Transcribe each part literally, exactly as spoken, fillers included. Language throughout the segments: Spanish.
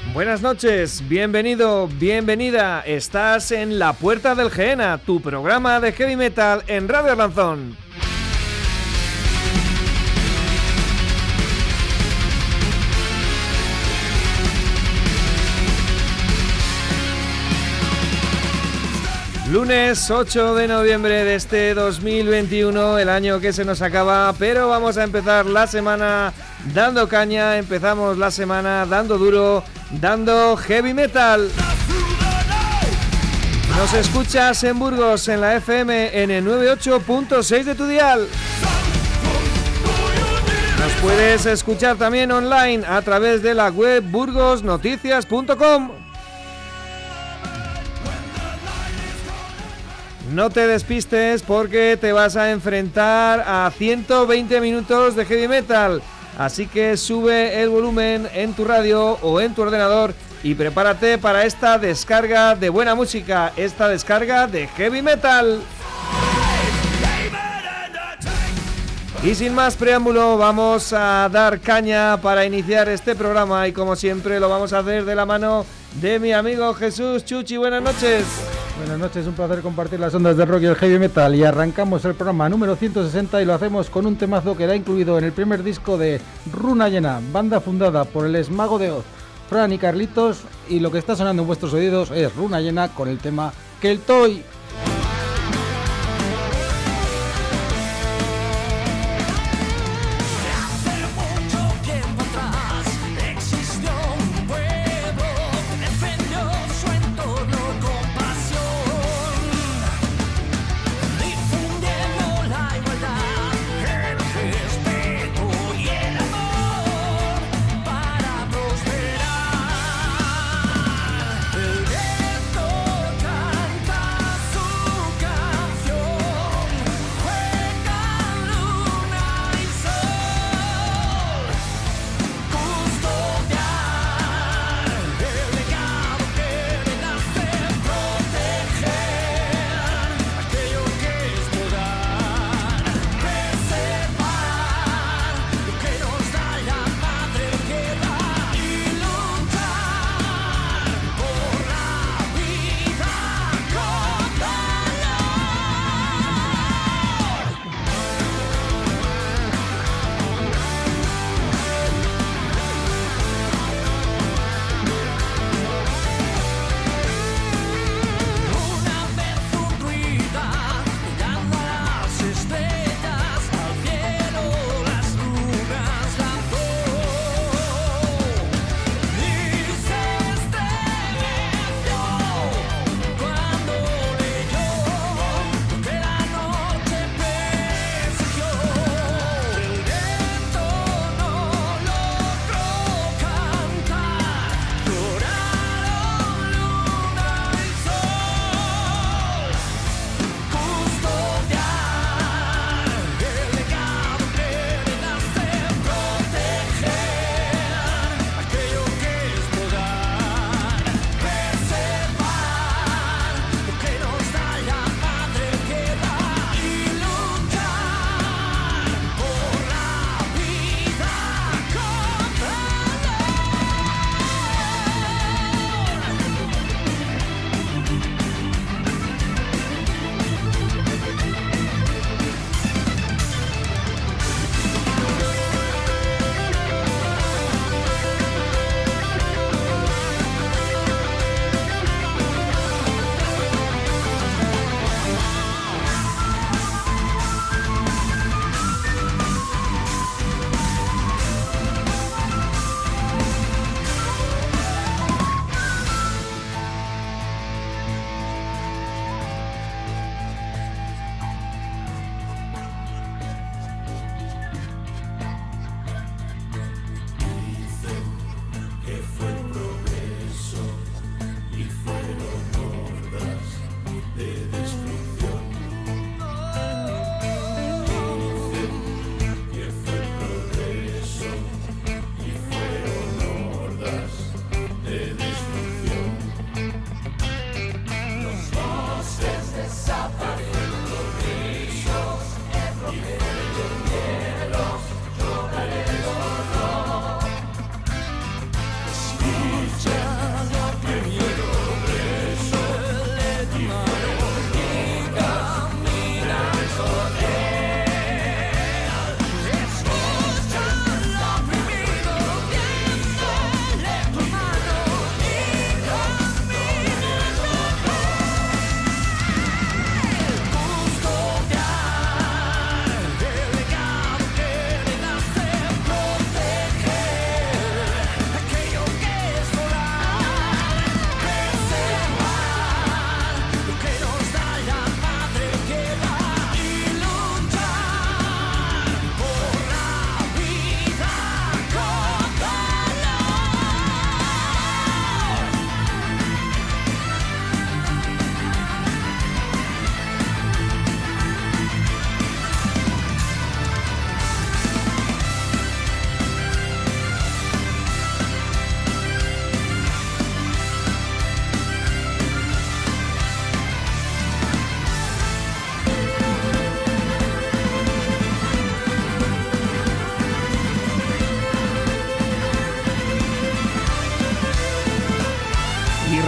Buenas noches, bienvenido, bienvenida. Estás en La Puerta del Gehenna, tu programa de heavy metal en Radio Arlanzón. Lunes ocho de noviembre de este dos mil veintiuno, el año que se nos acaba, pero vamos a empezar la semana dando caña, empezamos la semana dando duro, dando heavy metal. Nos escuchas en Burgos en la F M en el noventa y ocho punto seis de tu dial. Nos puedes escuchar también online a través de la web burgos noticias punto com. No te despistes porque te vas a enfrentar a ciento veinte minutos de heavy metal. Así que sube el volumen en tu radio o en tu ordenador y prepárate para esta descarga de buena música, esta descarga de heavy metal. Y sin más preámbulo, vamos a dar caña para iniciar este programa y como siempre lo vamos a hacer de la mano de mi amigo Jesús Chuchi. Buenas noches. Buenas noches, un placer compartir las ondas del rock y el heavy metal y arrancamos el programa número ciento sesenta y lo hacemos con un temazo que era incluido en el primer disco de Runa Llena, banda fundada por el ex Mago de Oz, Fran y Carlitos, y lo que está sonando en vuestros oídos es Runa Llena con el tema Keltoy. So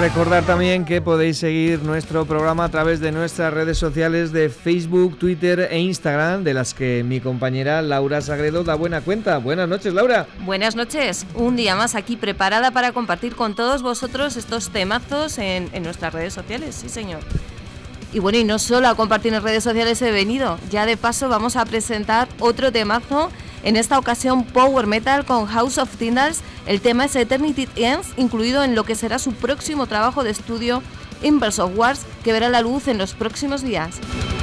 recordar también que podéis seguir nuestro programa a través de nuestras redes sociales de Facebook, Twitter e Instagram, de las que mi compañera Laura Sagredo da buena cuenta. Buenas noches, Laura. Buenas noches, un día más aquí preparada para compartir con todos vosotros estos temazos en, en nuestras redes sociales, sí señor. Y bueno, y no solo a compartir en redes sociales he venido, ya de paso vamos a presentar otro temazo, en esta ocasión Power Metal con House of Tindals. El tema es Eternity Ends, incluido en lo que será su próximo trabajo de estudio, Inverse of Wars, que verá la luz en los próximos días.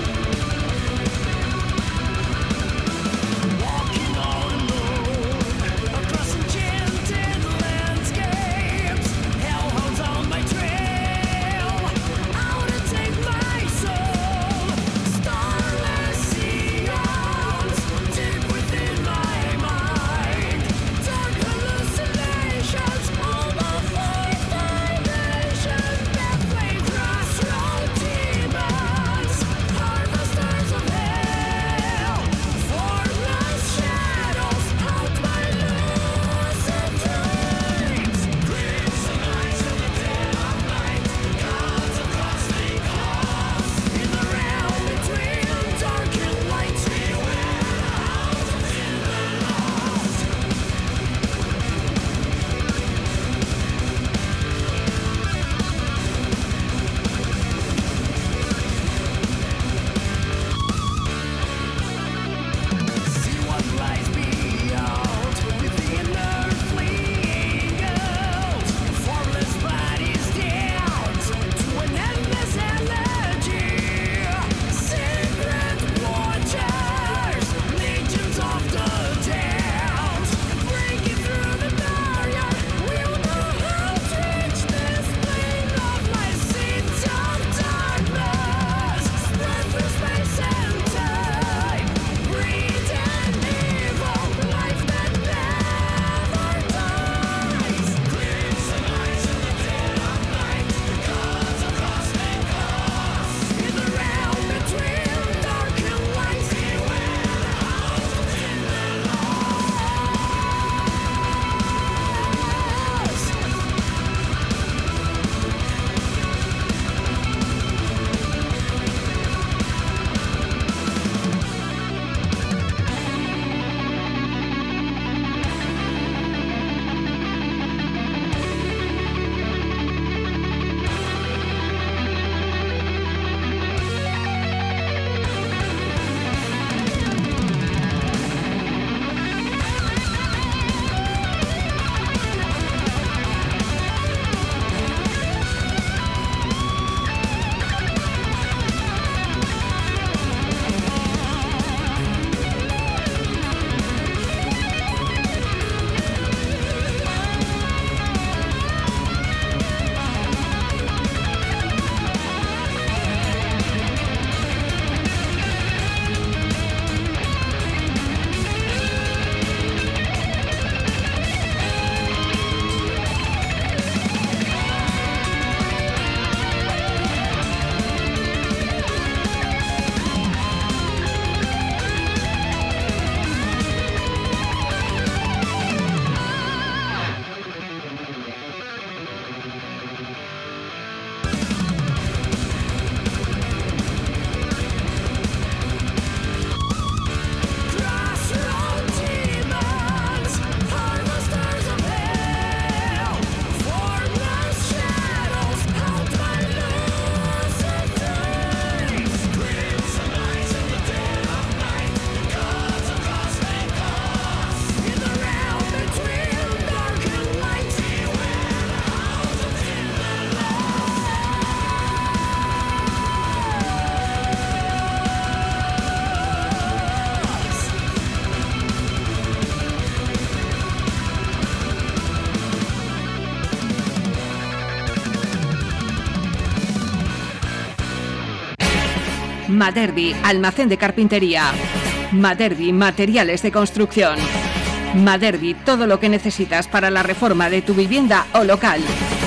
Maderbi, almacén de carpintería. Maderbi, materiales de construcción. Maderbi, todo lo que necesitas para la reforma de tu vivienda o local.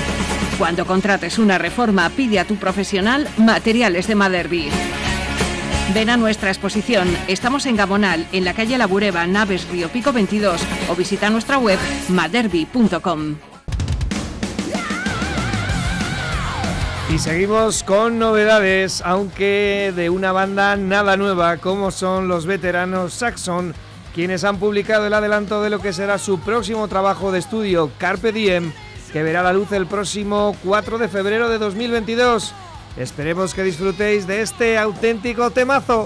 Cuando contrates una reforma, pide a tu profesional Materiales de Maderbi. Ven a nuestra exposición. Estamos en Gabonal, en la calle La Bureba, Naves Río Pico veintidós, o visita nuestra web maderbi punto com. Y seguimos con novedades, aunque de una banda nada nueva, como son los veteranos Saxon, quienes han publicado el adelanto de lo que será su próximo trabajo de estudio, Carpe Diem, que verá la luz el próximo cuatro de febrero de dos mil veintidós. Esperemos que disfrutéis de este auténtico temazo.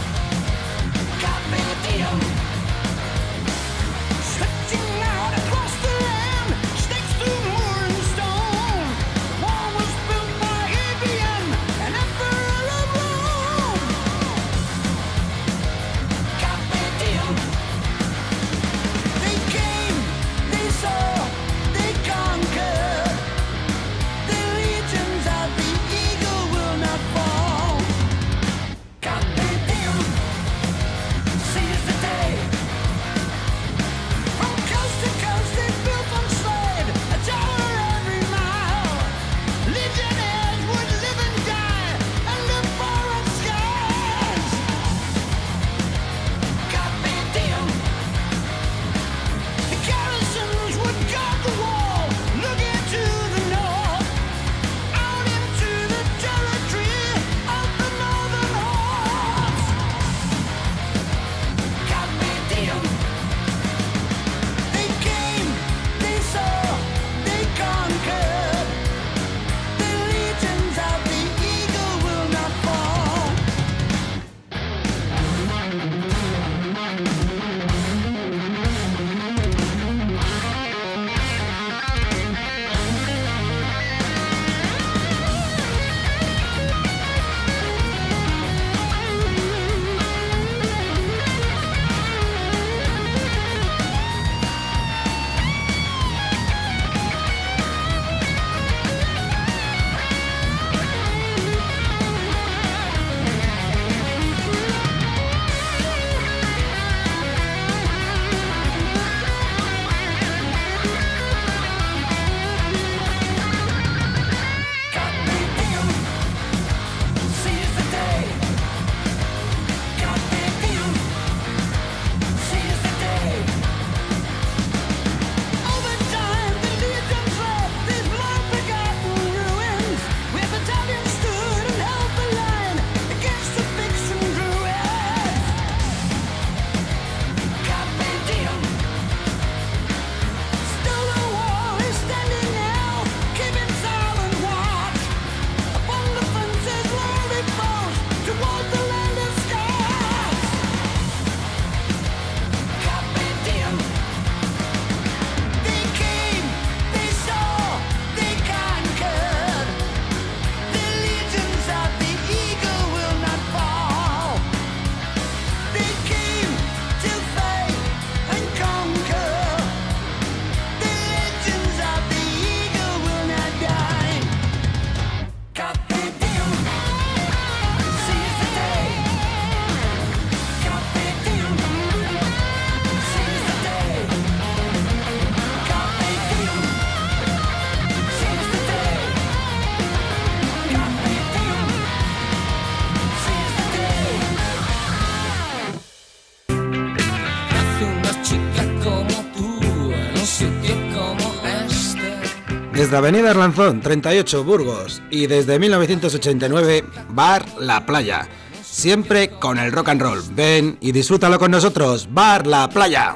Desde Avenida Arlanzón, treinta y ocho, Burgos, y desde mil novecientos ochenta y nueve, Bar La Playa. Siempre con el rock and roll. Ven y disfrútalo con nosotros, Bar La Playa.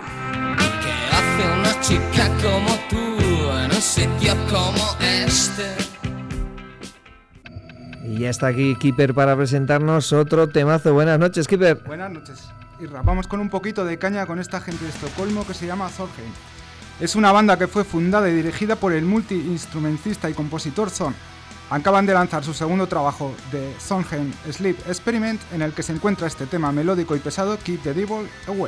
¿Qué hace una chica como tú en un sitio como este? Y ya está aquí Keeper para presentarnos otro temazo. Buenas noches, Keeper. Buenas noches, Irra. Vamos con un poquito de caña con esta gente de Estocolmo que se llama Solheim. Es una banda que fue fundada y dirigida por el multi-instrumentista y compositor Son. Acaban de lanzar su segundo trabajo de Solheim Sleep Experiment, en el que se encuentra este tema melódico y pesado, Keep the Devil Away.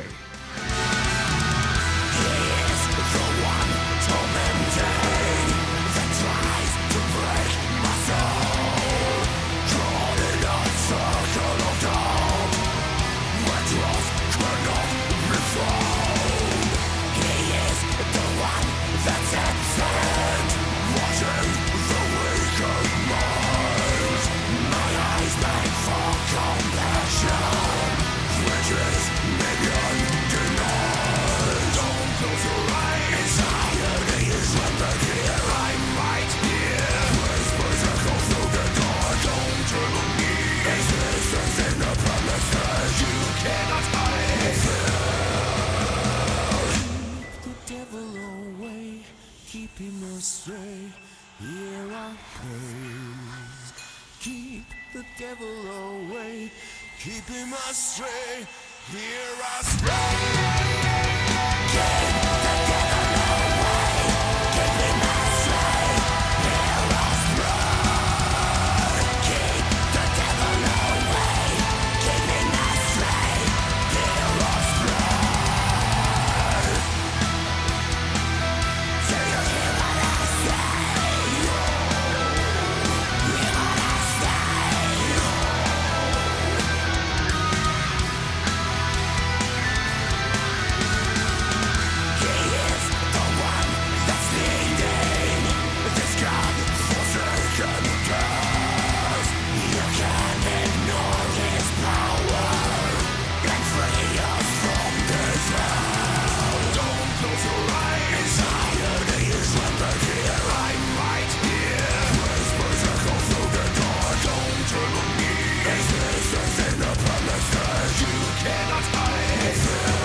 Compassion, which is million keeping us straight. Here I praise. Keep the devil away. Keep him astray. Hear us pray. Keep the devil away. Keep him astray. Hear us pray. Keep the devil away. Keep him astray. Hear us pray. Say you hear what I say. Hear what I say. He is the one that's leading this God-forsaken path. You can't ignore his power and free us from this hell. Don't close your eyes. Anxiety is rampant here. I'm right here. Whispers echo through the dark. Don't turn on me. Existence in the promises you cannot hide.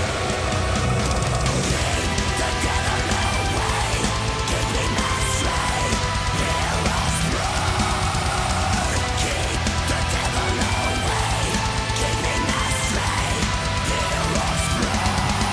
The devil away. Keep him astray. Hear us pray. Keep the devil away. Keep him astray. Hear us pray.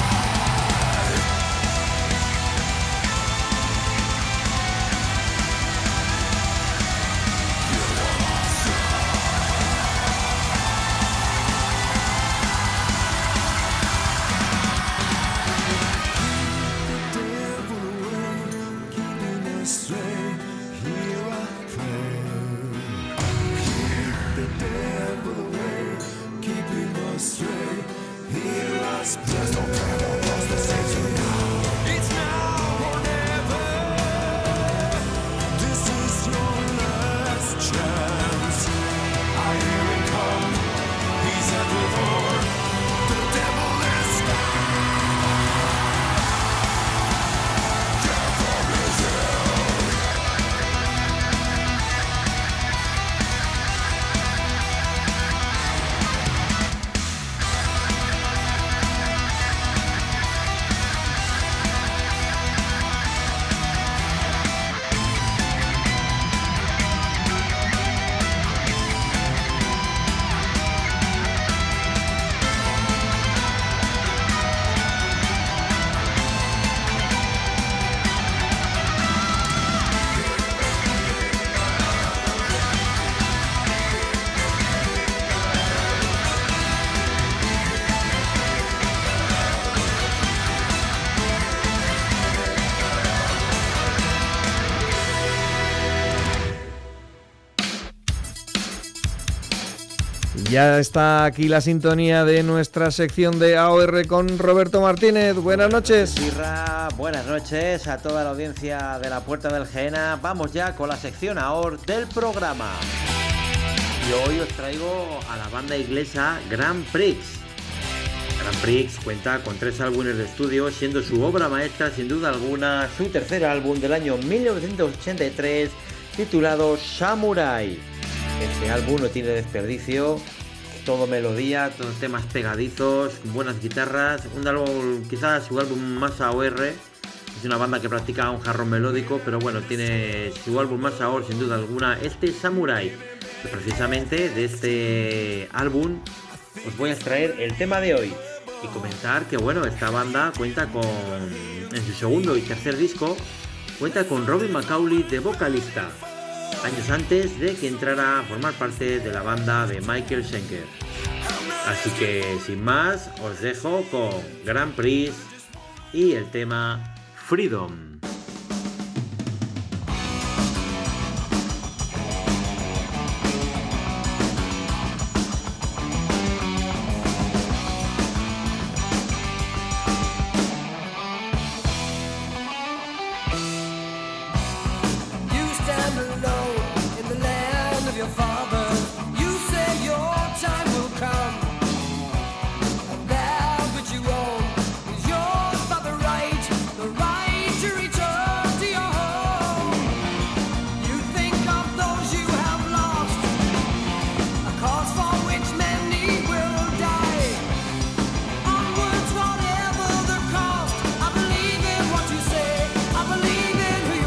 The devil away, keeping us straight. Hear I pray. Keep the devil away, keeping us straight. Hear us pray. Just don't turn across the stage now. It's now or never. This is your last chance. I hear him come. He's at the door. The devil is Ya está aquí la sintonía de nuestra sección de A O R con Roberto Martínez. Buenas noches. Birra, buenas noches a toda la audiencia de la Puerta del Gehenna. Vamos ya con la sección A O R del programa. Y hoy os traigo a la banda inglesa Grand Prix. Grand Prix cuenta con tres álbumes de estudio, siendo su obra maestra sin duda alguna su tercer álbum del año mil novecientos ochenta y tres titulado Samurai. Este álbum no tiene desperdicio, todo melodía, todos temas pegadizos, buenas guitarras, un álbum, quizás su álbum más A O R. Es una banda que practica un jarrón melódico, pero bueno, tiene su álbum más A O R sin duda alguna, este Samurai. Y precisamente de este álbum os voy a extraer el tema de hoy y comentar que bueno, esta banda cuenta con, en su segundo y tercer disco, cuenta con Robin McAuley de vocalista, años antes de que entrara a formar parte de la banda de Michael Schenker. Así que sin más, os dejo con Grand Prix y el tema Freedom. I believe in who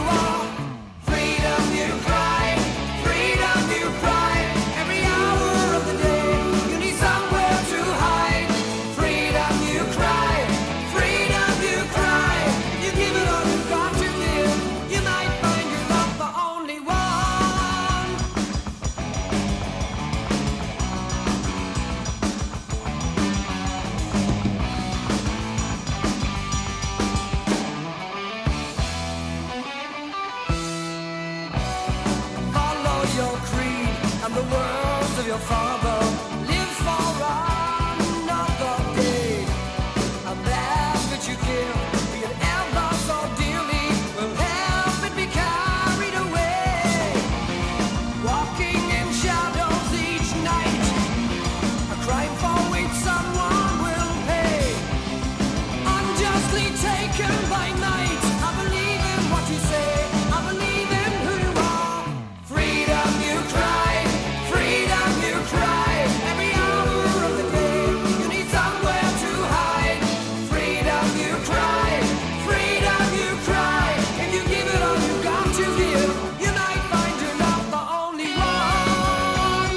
and the words of your father. Live for another day. And that which you give, be it ever so dearly, will help it be carried away. Walking in shadows each night, a crime for which someone will pay. Unjustly taken by night, I believe in what you say, I believe in who you are. Freedom you cry, freedom you cry, every hour of the day, you need somewhere to hide. Freedom you cry, freedom you cry, if you give it all you got to give, you might find you're not the only one.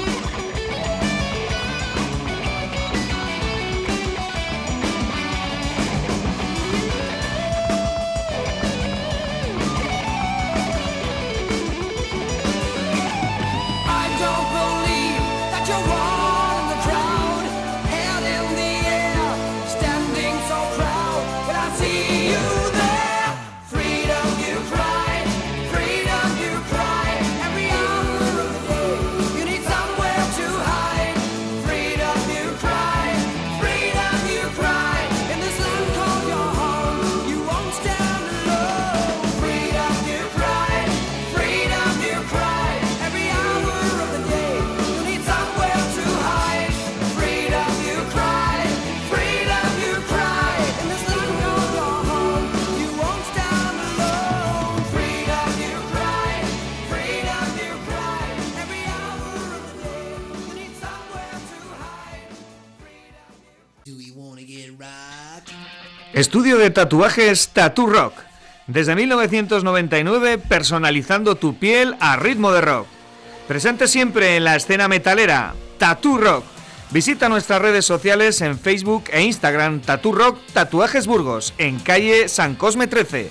I don't believe that you're one in the crowd, head in the air, standing so proud. When I see you there, freedom you cry, freedom you cry, every hour of the day, you need somewhere to hide. Freedom you cry, freedom you cry, in this land called your home, you won't stand alone. Freedom you cry, freedom you cry, every hour of the day, you need somewhere to hide. Freedom you cry, freedom you cry, in this land called your home, you won't stand alone. Freedom you cry, freedom you cry, every hour of the day, you need somewhere to hide. Do we wanna get rocked? Estudio de tatuajes Tattoo Rock. Desde mil novecientos noventa y nueve, personalizando tu piel a ritmo de rock. Presente siempre en la escena metalera, Tattoo Rock. Visita nuestras redes sociales en Facebook e Instagram, Tattoo Rock Tatuajes Burgos, en calle San Cosme trece.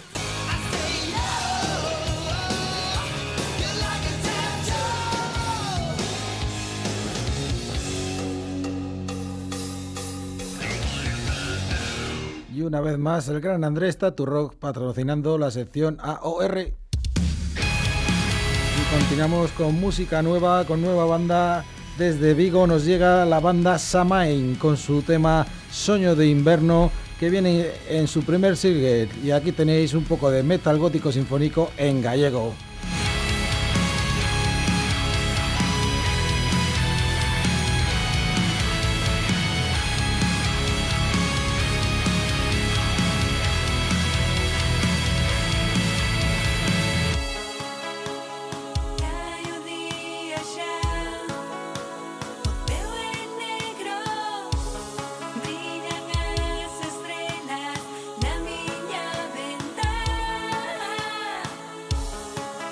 Y una vez más, el gran Andrés Tattoo Rock patrocinando la sección A O R. Y continuamos con música nueva, con nueva banda. Desde Vigo nos llega la banda Samain con su tema Soño de Inverno, que viene en su primer single. Y aquí tenéis un poco de metal gótico sinfónico en gallego. Hai o día xa, o ceo é negro, brillan as estrelas na miña ventá.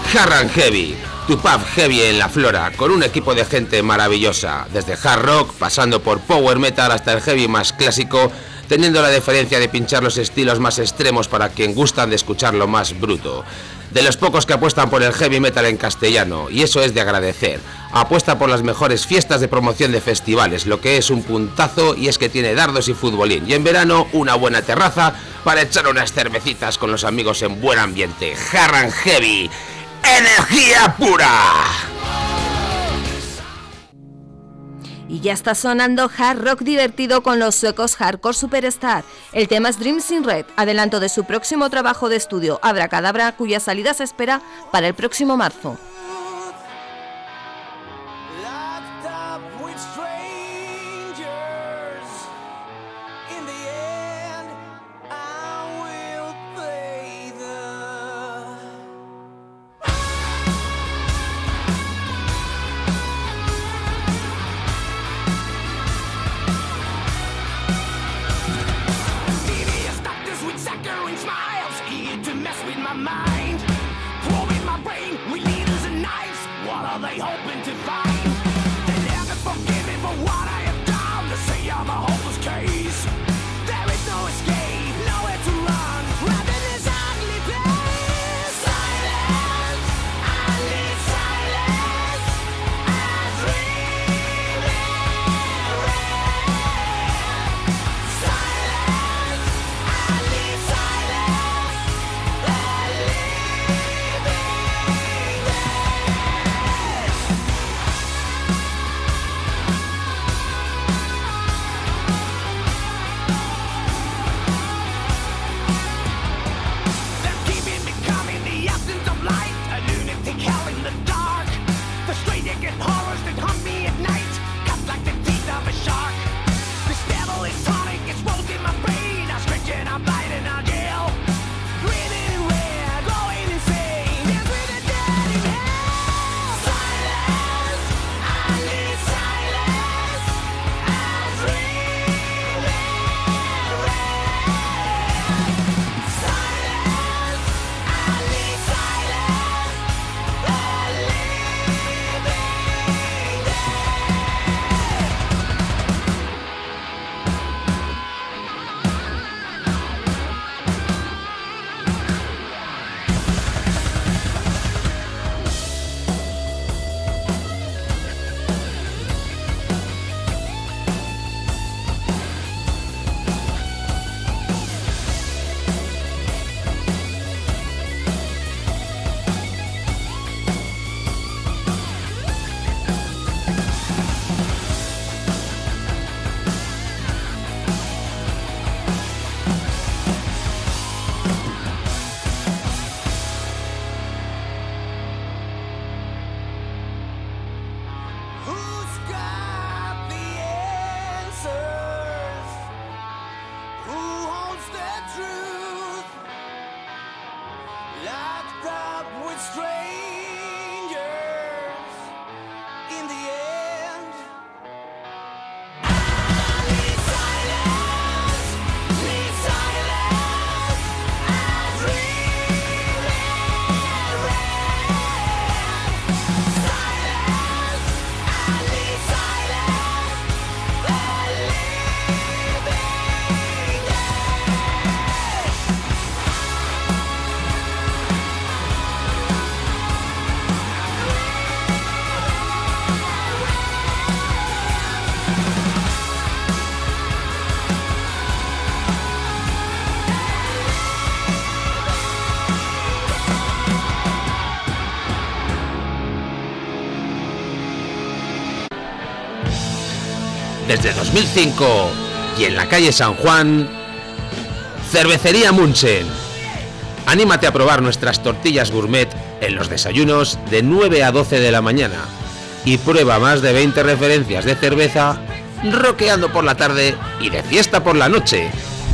Hard and Heavy, tu pub heavy en la Flora, con un equipo de gente maravillosa, desde hard rock, pasando por power metal hasta el heavy más clásico, teniendo la diferencia de pinchar los estilos más extremos para quien gustan de escuchar lo más bruto. De los pocos que apuestan por el heavy metal en castellano, y eso es de agradecer. Apuesta por las mejores fiestas de promoción de festivales, lo que es un puntazo, y es que tiene dardos y futbolín, y en verano una buena terraza para echar unas cervecitas con los amigos en buen ambiente. Hard and Heavy, energía pura. Y ya está sonando hard rock divertido con los suecos Hardcore Superstar. El tema es Dreams in Red, adelanto de su próximo trabajo de estudio, Abracadabra, cuya salida se espera para el próximo marzo. Desde dos mil cinco y en la calle San Juan, Cervecería Munchen. Anímate a probar nuestras tortillas gourmet en los desayunos de nueve a doce de la mañana y prueba más de veinte referencias de cerveza rockeando por la tarde y de fiesta por la noche.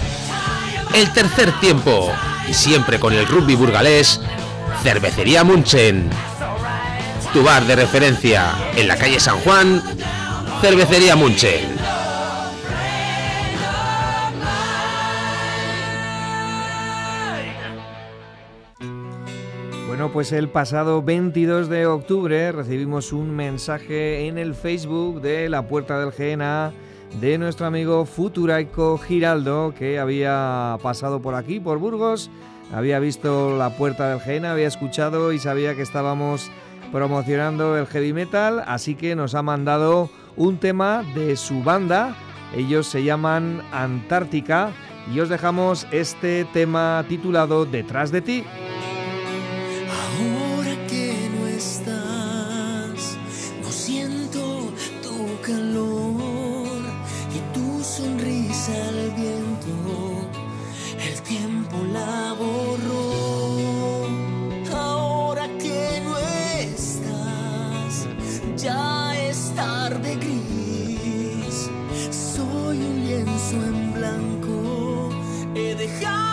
El tercer tiempo, y siempre con el rugby burgalés, Cervecería Munchen. Tu bar de referencia en la calle San Juan, Cervecería Munchen. Bueno, pues el pasado veintidós de octubre recibimos un mensaje en el Facebook de La Puerta del G N A de nuestro amigo Futuraico Giraldo, que había pasado por aquí, por Burgos, había visto La Puerta del G N A, había escuchado y sabía que estábamos promocionando el heavy metal, así que nos ha mandado un tema de su banda. Ellos se llaman Antártica y os dejamos este tema titulado Detrás de ti. Ahora que no estás, no siento tu calor y tu sonrisa al viento, el tiempo la borró. Ahora que no estás, ya es tarde gris, soy un lienzo en blanco, he dejado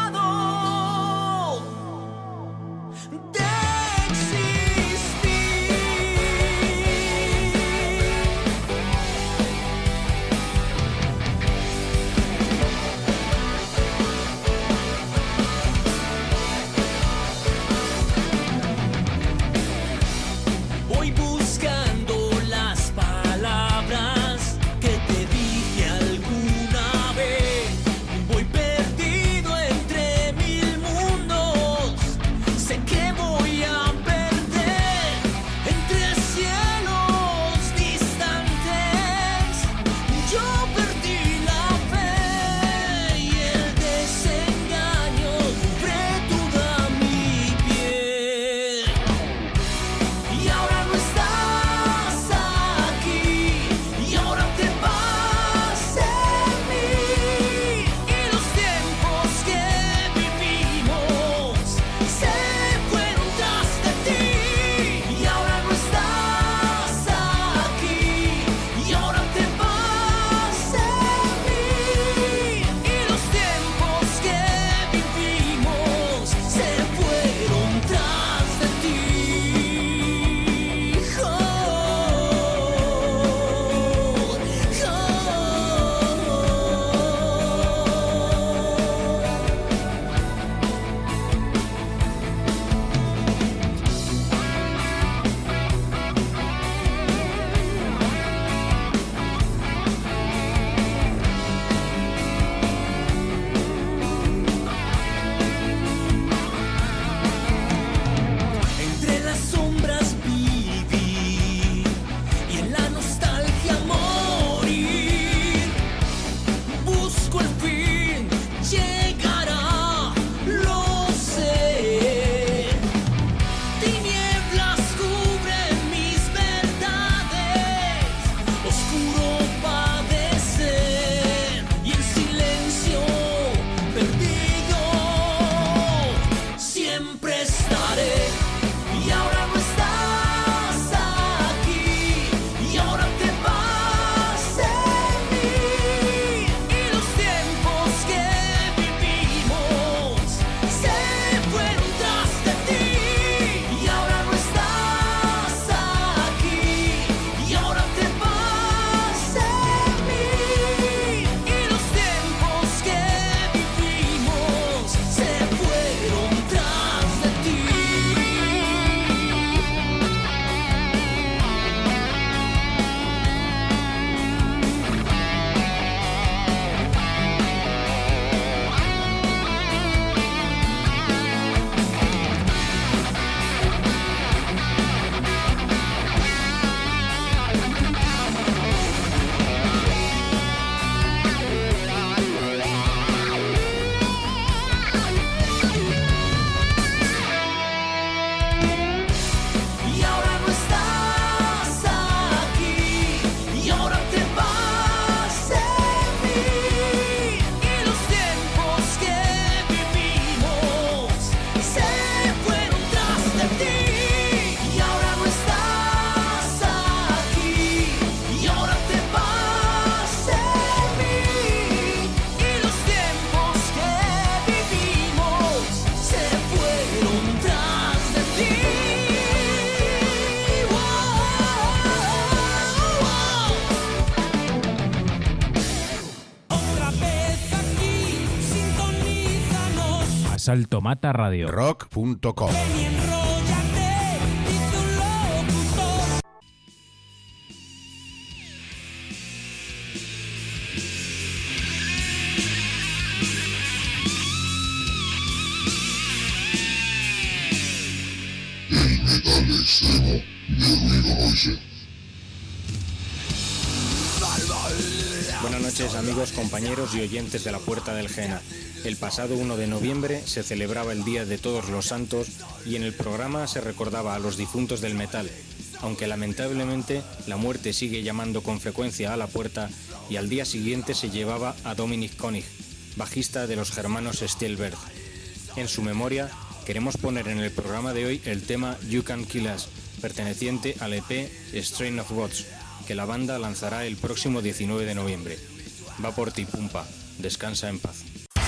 Salto Mata Radio. rock punto com. Ven y enróllate. metal extremo de ruido noise. Buenas noches amigos, compañeros y oyentes de la Puerta del Jena. El pasado uno de noviembre se celebraba el Día de Todos los Santos y en el programa se recordaba a los difuntos del metal, aunque lamentablemente la muerte sigue llamando con frecuencia a la puerta y al día siguiente se llevaba a Dominic König, bajista de los germanos Stielberg. En su memoria queremos poner en el programa de hoy el tema You Can Kill Us, perteneciente al E P Strain of Gods, que la banda lanzará el próximo diecinueve de noviembre. Va por ti, Pumpa. Descansa en paz.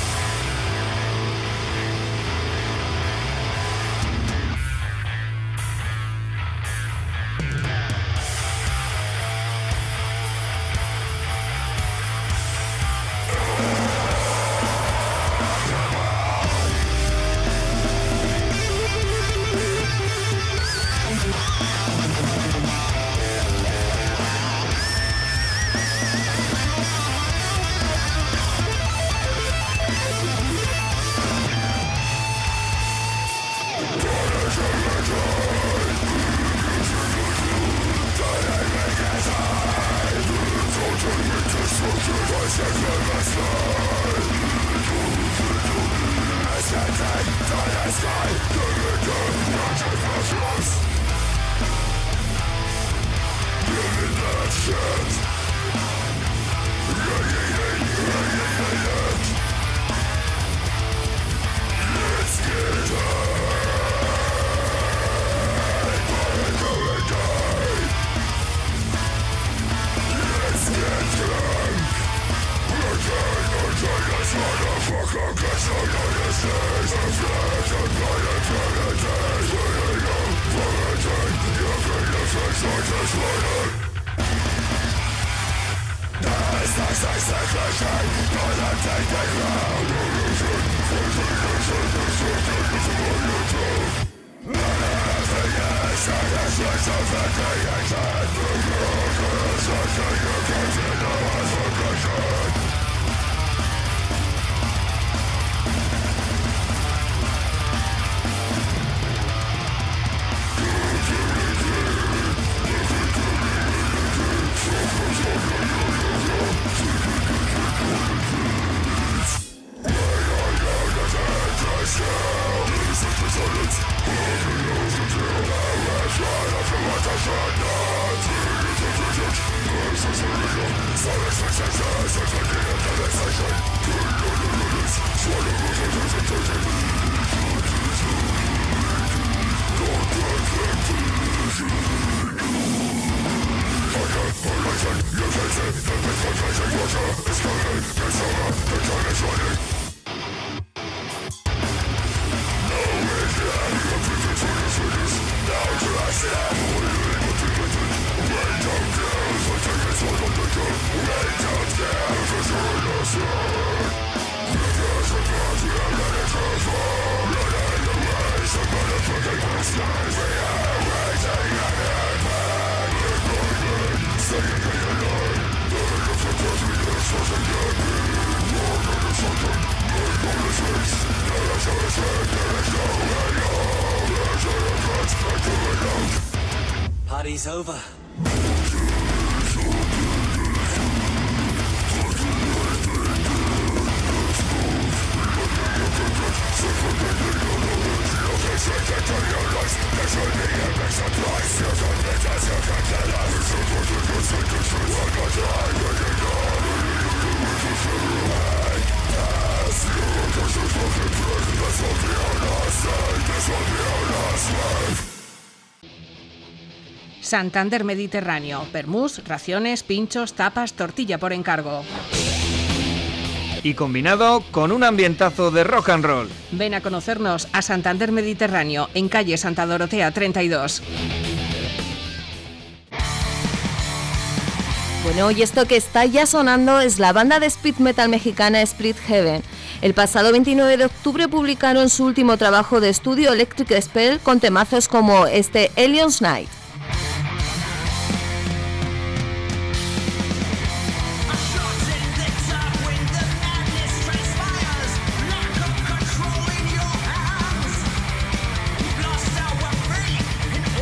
Party's over. Santander Mediterráneo. Permús, raciones, pinchos, tapas, tortilla por encargo. Y combinado con un ambientazo de rock and roll. Ven a conocernos a Santander Mediterráneo, en calle Santa Dorotea treinta y dos. Bueno, y esto que está ya sonando es la banda de speed metal mexicana Spirit Heaven. El pasado veintinueve de octubre publicaron su último trabajo de estudio, Electric Spell, con temazos como este Alion's Night. Lost our faith in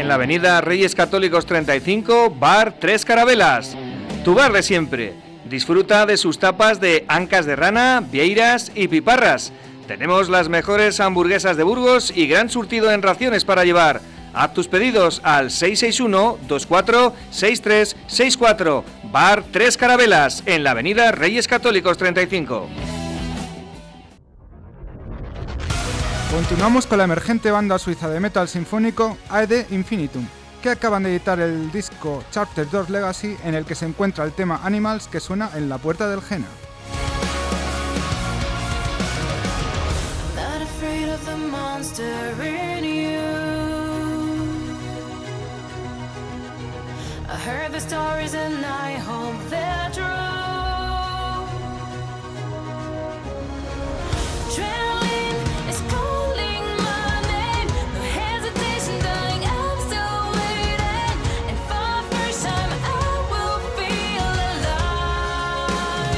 la avenida Reyes Católicos treinta y cinco, Bar Tres Carabelas. Tu bar de siempre. Disfruta de sus tapas de ancas de rana, vieiras y piparras. Tenemos las mejores hamburguesas de Burgos y gran surtido en raciones para llevar. Haz tus pedidos al seis seis uno, dos cuatro seis tres seis cuatro. Bar Tres Carabelas, en la avenida Reyes Católicos treinta y cinco. Continuamos con la emergente banda suiza de metal sinfónico Aede Infinitum, que acaban de editar el disco Chapter dos Legacy, en el que se encuentra el tema Animals, que suena en la puerta del Jena. I heard the stories and I hope they're true. Adrenaline is calling my name. No hesitation, darling, I'm still waiting. And for the first time I will feel alive.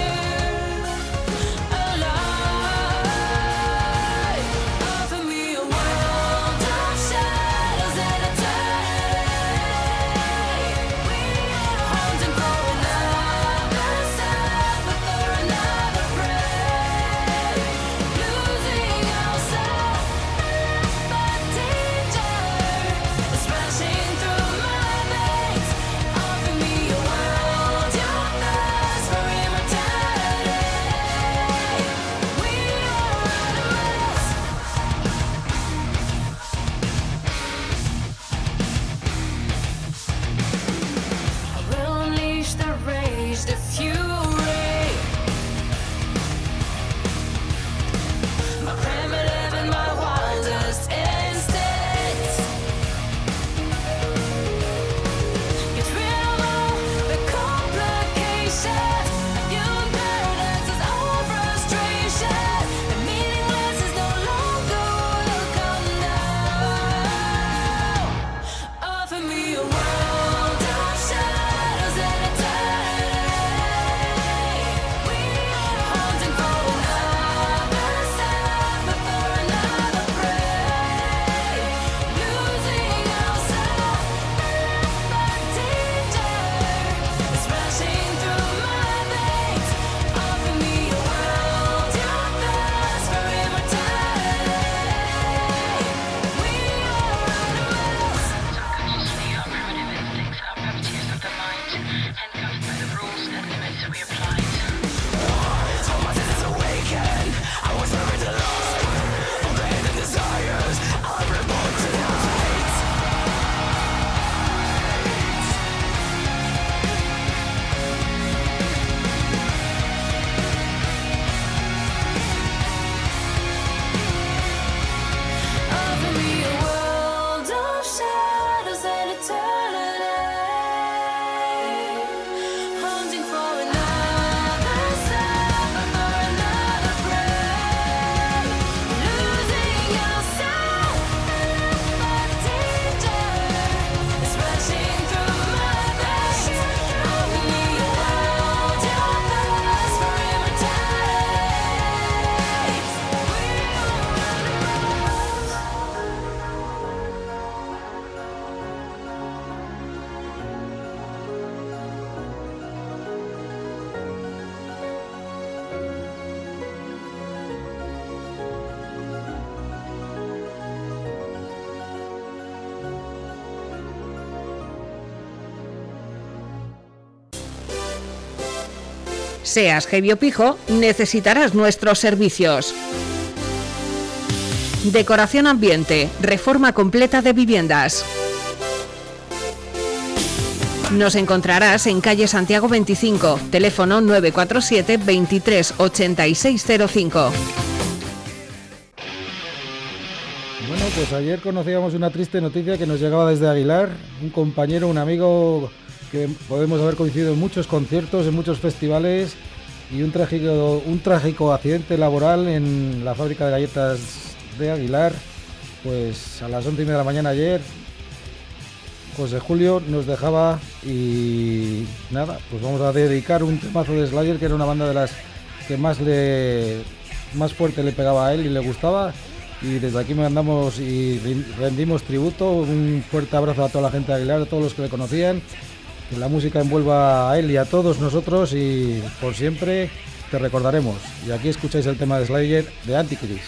Alive. Offer me a world of shadows and eternity. Hunting for another step, for another prey. Losing ourselves, but danger is rushing through my veins. Offer me a world, your thirst for immortality. We are animals. I will unleash the rage, the fury. My primitive and my wildest instincts. Get rid of all the complications. Human paradox is all frustration. The meaningless is no longer welcome now. Offer me a world of shadows and eternity. We are hunting for another step, for another prey. Losing ourselves, but danger is rushing through my veins. Offer me a world, your thirst for immortality. We are animals. Subconsciously, our primitive instincts are privateers of the mind, handcuffed by the rules and limits we applied. Thomas is awakened. I was never the lost. Obey the desires. I'm reborn tonight. Offer me a world of shadows and eternity. Hunting for another step, for another prey. Losing yourself, but danger is rushing through my veins. Offer me a world, your thirst for immortality. We are animals. Seas heavy o pijo, necesitarás nuestros servicios. Decoración ambiente, reforma completa de viviendas. Nos encontrarás en calle Santiago veinticinco, teléfono nueve cuatro siete, veintitrés, ochenta y seis cero cinco. Bueno, pues ayer conocíamos una triste noticia que nos llegaba desde Aguilar. Un compañero, un amigo que podemos haber coincidido en muchos conciertos, en muchos festivales, y un trágico, un trágico accidente laboral en la fábrica de galletas de Aguilar. Pues a las once y media de la mañana ayer, José Julio nos dejaba, y nada, pues vamos a dedicar un temazo de Slayer, que era una banda de las que más le más fuerte le pegaba a él y le gustaba, y desde aquí mandamos y rendimos tributo, un fuerte abrazo a toda la gente de Aguilar, a todos los que le conocían, que la música envuelva a él y a todos nosotros y por siempre te recordaremos. Y aquí escucháis el tema de Slayer de Antichrist.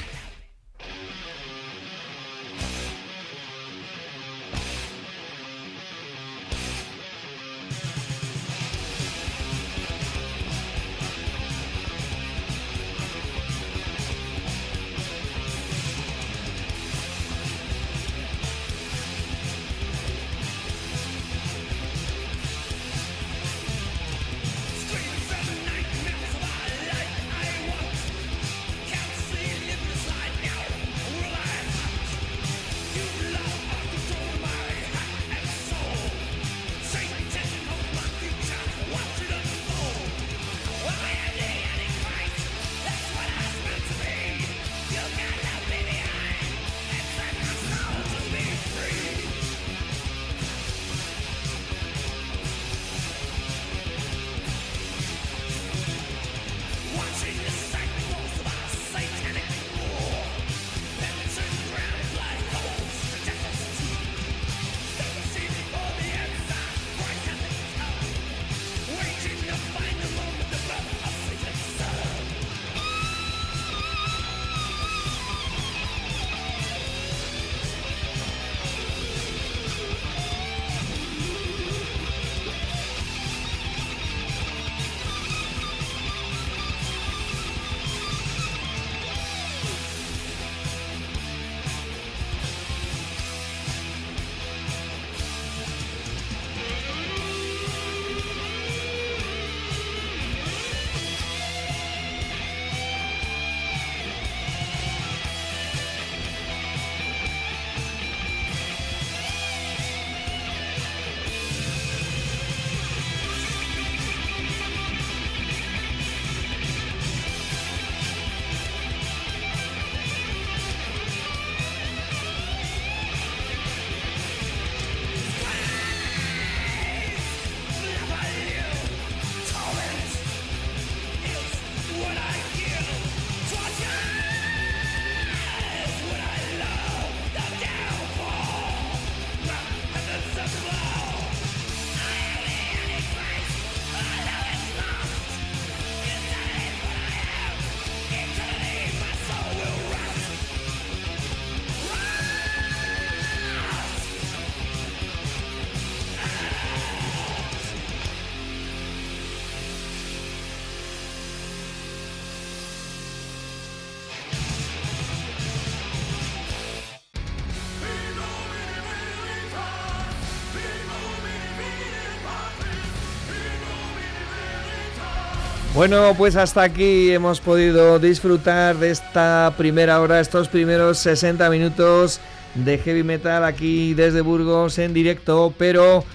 Bueno, pues hasta aquí hemos podido disfrutar de esta primera hora, estos primeros sesenta minutos de heavy metal aquí desde Burgos en directo, pero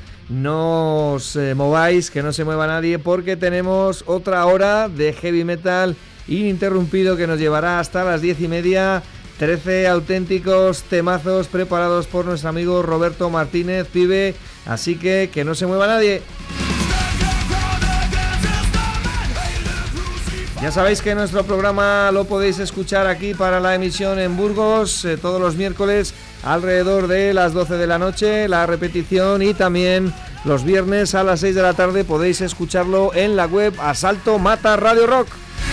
no os eh, mováis, que no se mueva nadie, porque tenemos otra hora de heavy metal ininterrumpido que nos llevará hasta las diez y media. trece auténticos temazos preparados por nuestro amigo Roberto Martínez, pibe, así que que no se mueva nadie. Ya sabéis que nuestro programa lo podéis escuchar aquí para la emisión en Burgos eh, todos los miércoles alrededor de las doce de la noche, la repetición, y también los viernes a las seis de la tarde podéis escucharlo en la web Asalto Mata Radio Rock.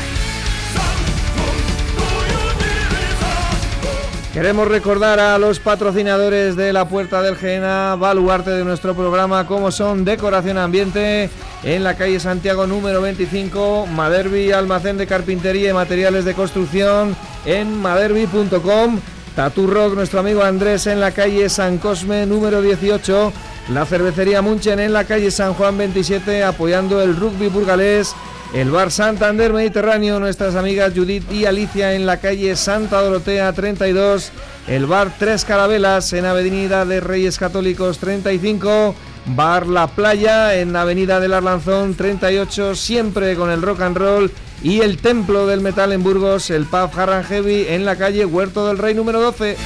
Queremos recordar a los patrocinadores de la Puerta del Gehenna, baluarte de nuestro programa, como son Decoración Ambiente, en la calle Santiago número veinticinco, Maderbi, almacén de carpintería y materiales de construcción en maderbi punto com, Tattoo Rock, nuestro amigo Andrés, en la calle San Cosme número dieciocho, la cervecería Munchen en la calle San Juan veintisiete, apoyando el rugby burgalés, el bar Santander Mediterráneo, nuestras amigas Judith y Alicia, en la calle Santa Dorotea treinta y dos, el bar Tres Carabelas en avenida de Reyes Católicos treinta y cinco, bar La Playa en avenida del Arlanzón treinta y ocho, siempre con el rock and roll, y el Templo del Metal en Burgos, el pub Hard and Heavy en la calle Huerto del Rey número doce.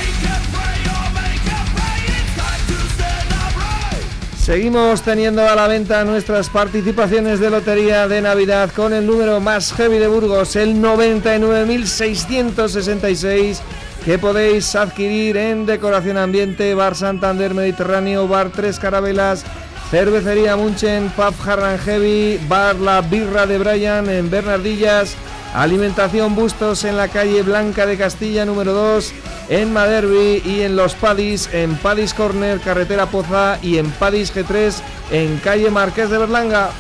Seguimos teniendo a la venta nuestras participaciones de lotería de Navidad con el número más heavy de Burgos, el noventa y nueve mil seiscientos sesenta y seis, que podéis adquirir en Decoración Ambiente, Bar Santander Mediterráneo, Bar Tres Carabelas, Cervecería Munchen, Pub Hard and Heavy, Bar La Birra de Brian en Bernardillas, Alimentación Bustos en la calle Blanca de Castilla número dos en Maderby y en Los Padis, en Padis Corner, Carretera Poza y en Padis G tres en calle Marqués de Berlanga.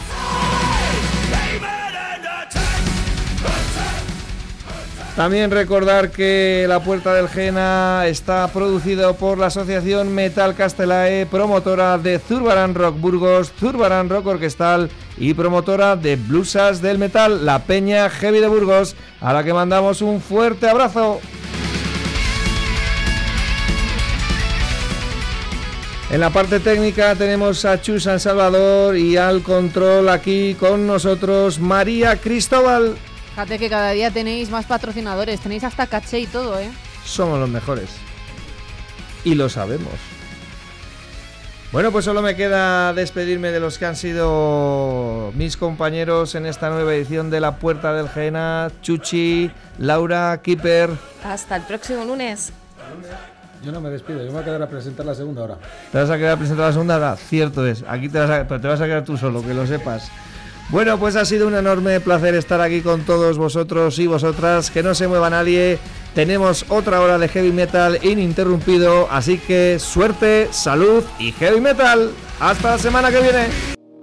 También recordar que La Puerta del Jena está producido por la Asociación Metal Castelae, promotora de Zurbarán Rock Burgos, Zurbarán Rock Orquestal y promotora de Blusas del Metal, la Peña Heavy de Burgos, a la que mandamos un fuerte abrazo. En la parte técnica tenemos a Chu San Salvador y al control aquí con nosotros María Cristóbal. Fíjate que cada día tenéis más patrocinadores, tenéis hasta caché y todo, ¿eh? Somos los mejores. Y lo sabemos. Bueno, pues solo me queda despedirme de los que han sido mis compañeros en esta nueva edición de La Puerta del Jena. Chuchi, Laura, Keeper. Hasta el próximo lunes. Yo no me despido, yo me voy a quedar a presentar la segunda hora. ¿Te vas a quedar a presentar la segunda hora? Cierto es. Aquí te vas a, pero te vas a quedar tú solo, que lo sepas. Bueno, pues ha sido un enorme placer estar aquí con todos vosotros y vosotras. Que no se mueva nadie. Tenemos otra hora de heavy metal ininterrumpido. Así que suerte, salud y heavy metal. Hasta la semana que viene.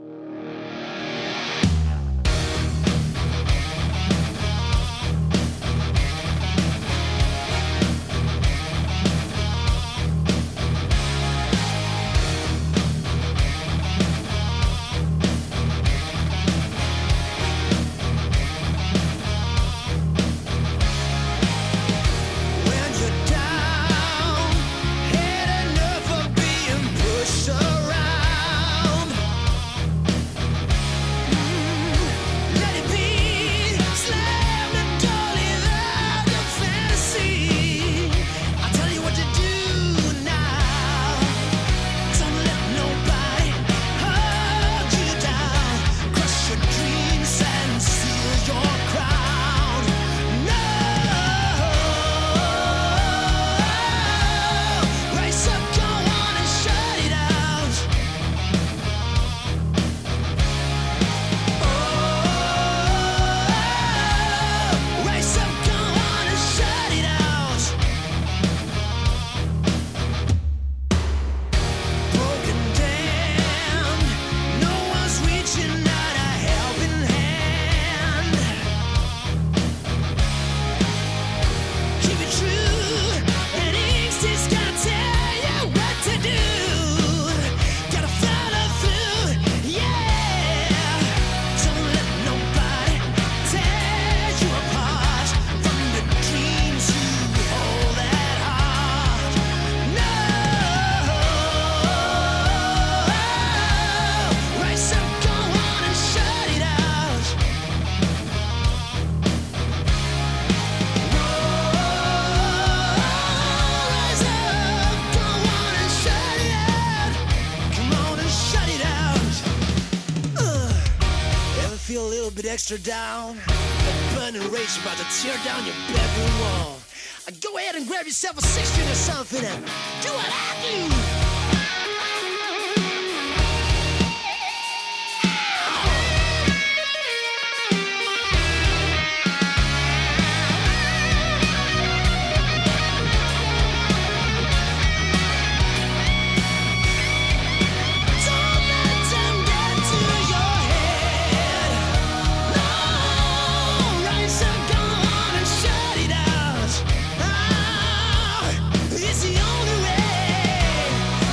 Extra down, a burning rage about to tear down your bedroom wall. Go ahead and grab yourself a six string or something and do what I do. It's the only way.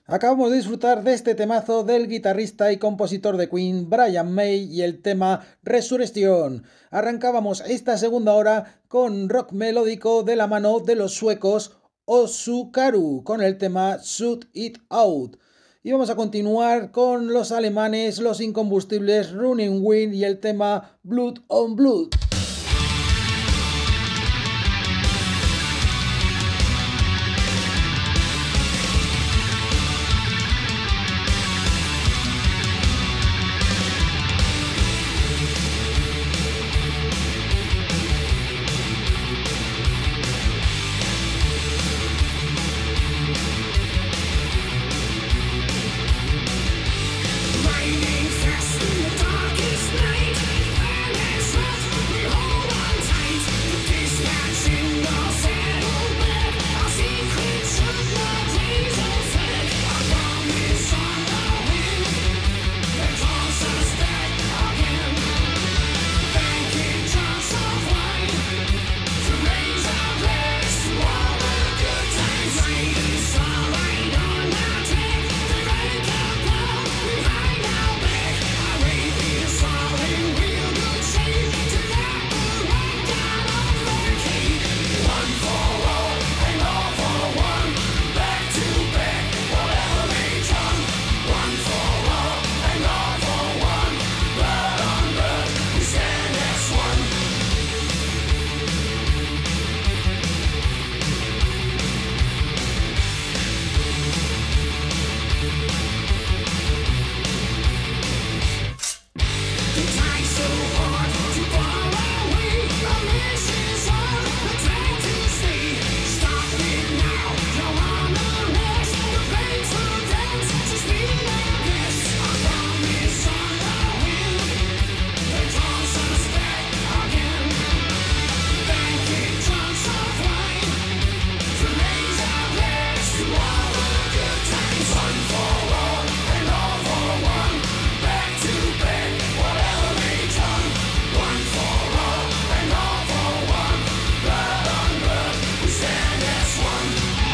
Acabamos de disfrutar de este temazo del guitarrista y compositor de Queen, Brian May, y el tema Resurrection. Arrancábamos esta segunda hora con rock melódico de la mano de los suecos Osukaru, con el tema Shoot It Out. Y vamos a continuar con los alemanes, los incombustibles Running Wind, y el tema Blood on Blood. Raining fast in the darkest night, and it's not we hold on tight. Dispatching our saddle bed, our secrets of the days of fled. Our promise on the wind, that calls us back again. Thanking drums of wine to raise our glass to all the good times. Night is starlight on our deck, the red cup down behind our back. Our radius all in real good shape to that the rock out of their cave. One for all and all for one, back to back, whatever may come. One for all and all for one, blood on blood, we stand as one. The time's so hard to far away. Our mission's on the track to stay. Stop it now, you're on the rest. The flames will dance to speed and guess. Our promise on the wind, that calls us back again. Thanking drums of wine to raise our glass to all the good times. One for all and all for one, back to back, whatever may come. One for all and all for one, blood on blood, we stand as one.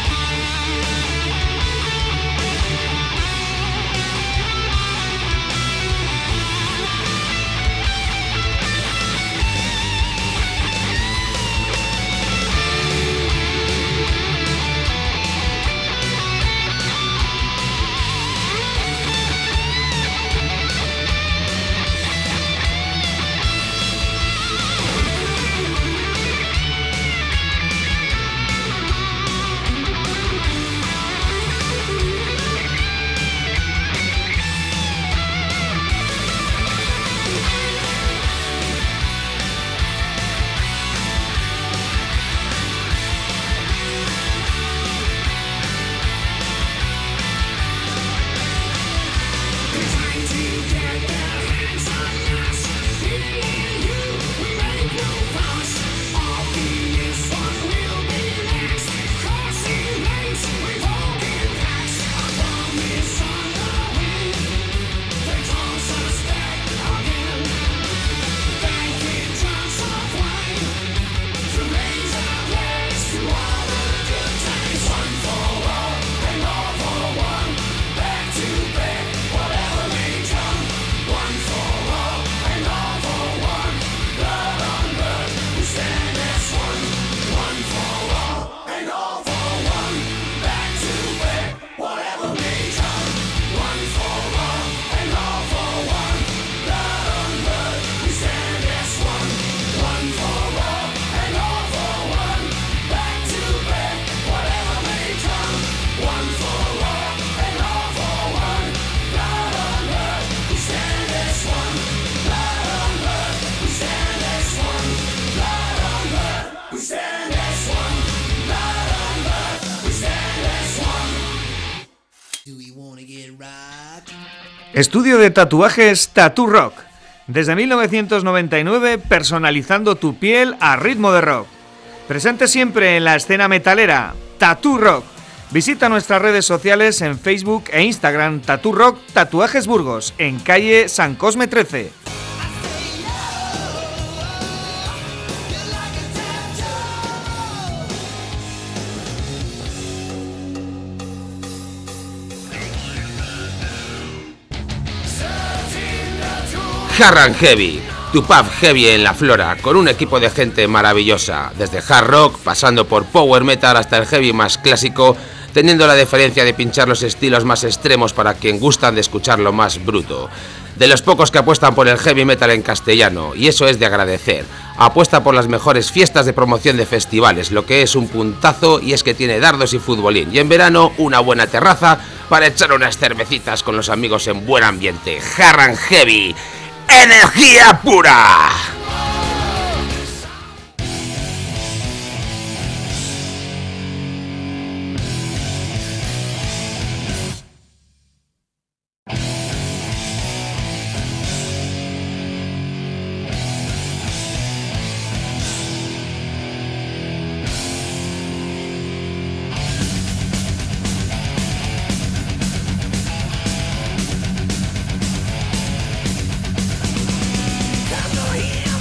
Trying to get their hands on us. Me and you, we make no fuss. All beings one will be next. Crossing lanes, we've all been past. Our promise on the wind, that calls us back again. Thanking drums of wine to raise our glass to all the good times. One for all and all for one, back to back, whatever may come. One for all and all for one, blood on blood, we stand as one. One for all and all for one, back to back, whatever may come. One for all and all for one, blood on blood, we stand as one. One for all and all for one, back to back, whatever may come. One for all and all for one, blood on blood, we stand as one. Blood on blood, we stand as one. Blood on blood, we stand as one. Blood on blood, we stand as one. Do we wanna get right? Estudio de tatuajes Tattoo Rock. Desde mil novecientos noventa y nueve, personalizando tu piel a ritmo de rock. Presente siempre en la escena metalera, Tattoo Rock. Visita nuestras redes sociales en Facebook e Instagram, Tattoo Rock Tatuajes Burgos, en calle San Cosme trece. Hard and Heavy, tu pub heavy en la Flora, con un equipo de gente maravillosa, desde hard rock, pasando por power metal hasta el heavy más clásico, teniendo la deferencia de pinchar los estilos más extremos para quien gustan de escuchar lo más bruto. De los pocos que apuestan por el heavy metal en castellano, y eso es de agradecer. Apuesta por las mejores fiestas de promoción de festivales, lo que es un puntazo, y es que tiene dardos y futbolín, y en verano una buena terraza para echar unas cervecitas con los amigos en buen ambiente. Hard and Heavy, energía pura. Come on here.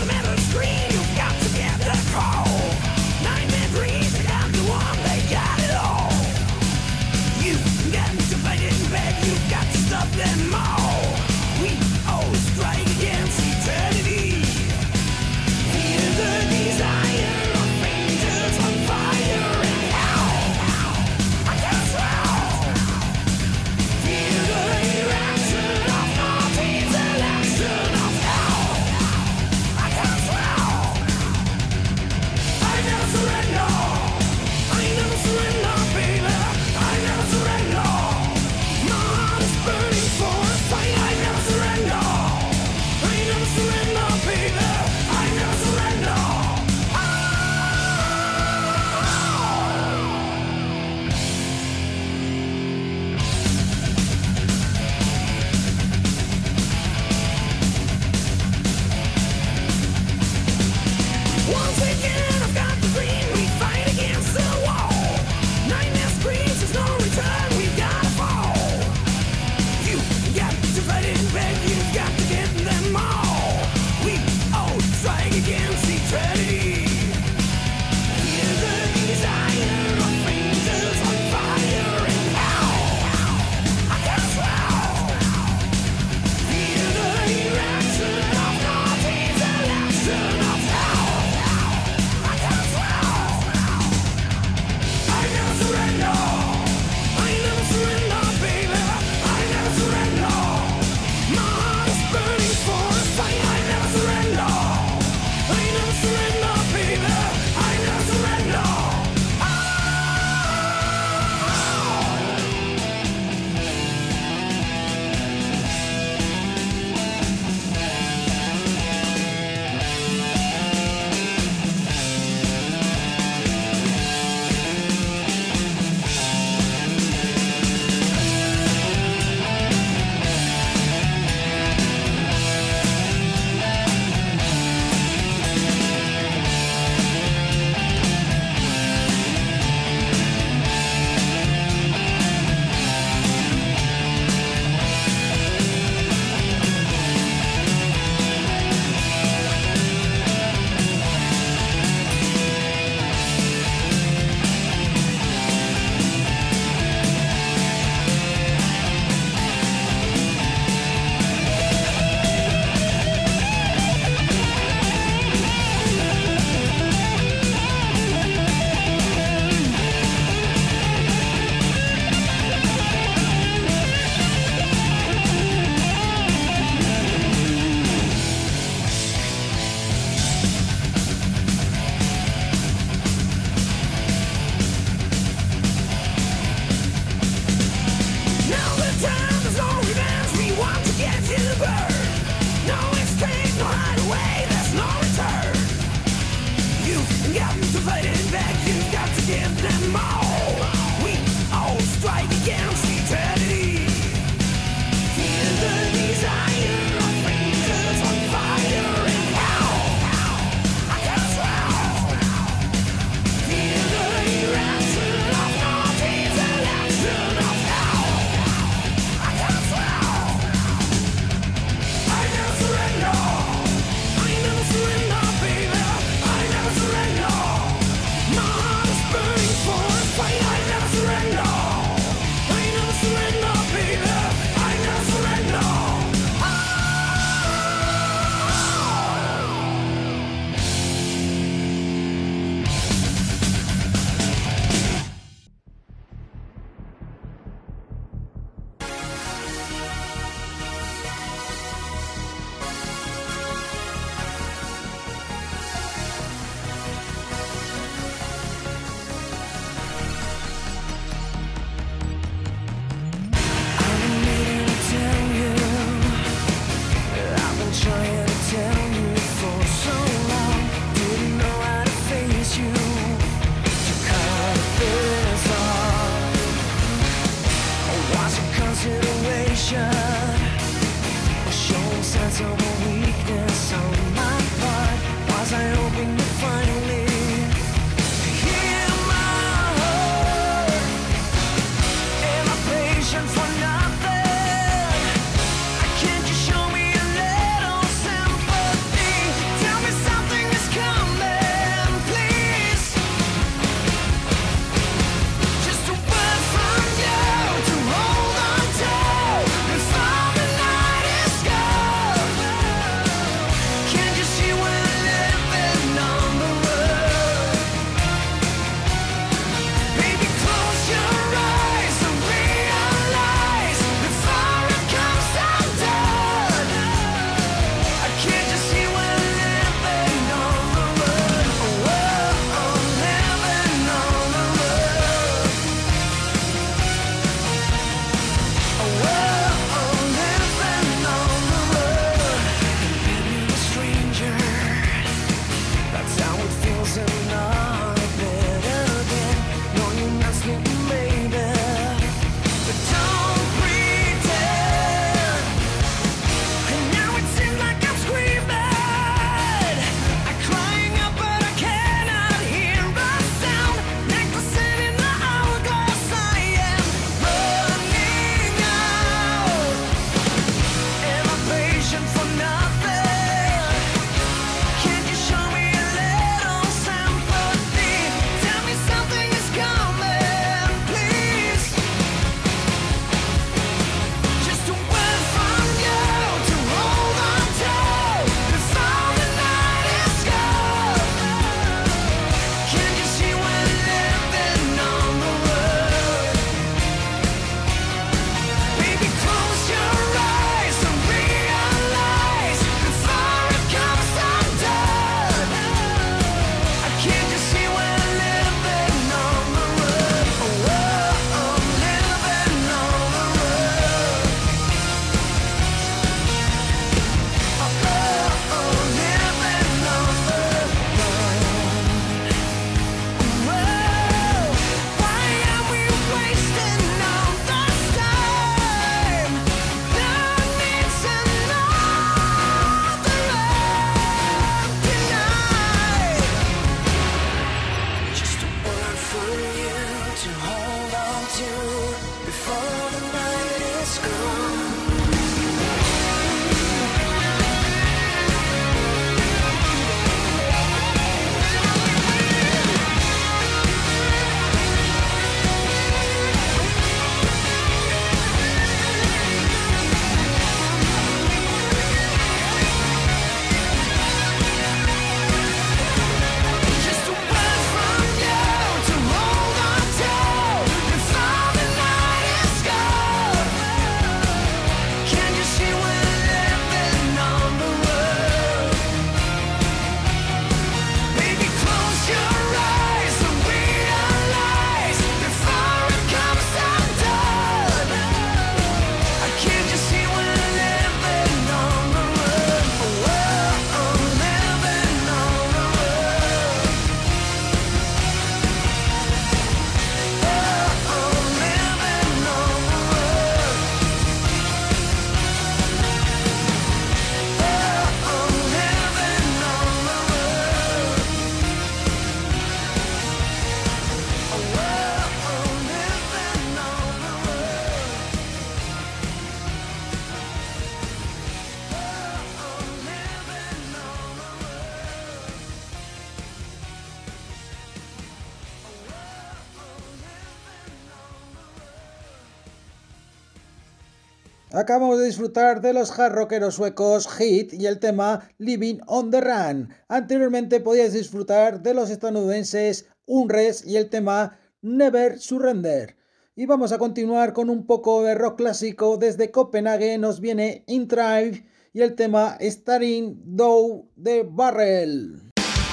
Acabamos de disfrutar de los hard rockeros suecos Hit y el tema Living on the Run. Anteriormente podíais disfrutar de los estadounidenses Unrest y el tema Never Surrender. Y vamos a continuar con un poco de rock clásico. Desde Copenhague nos viene In Tribe y el tema Starting Down the Barrel.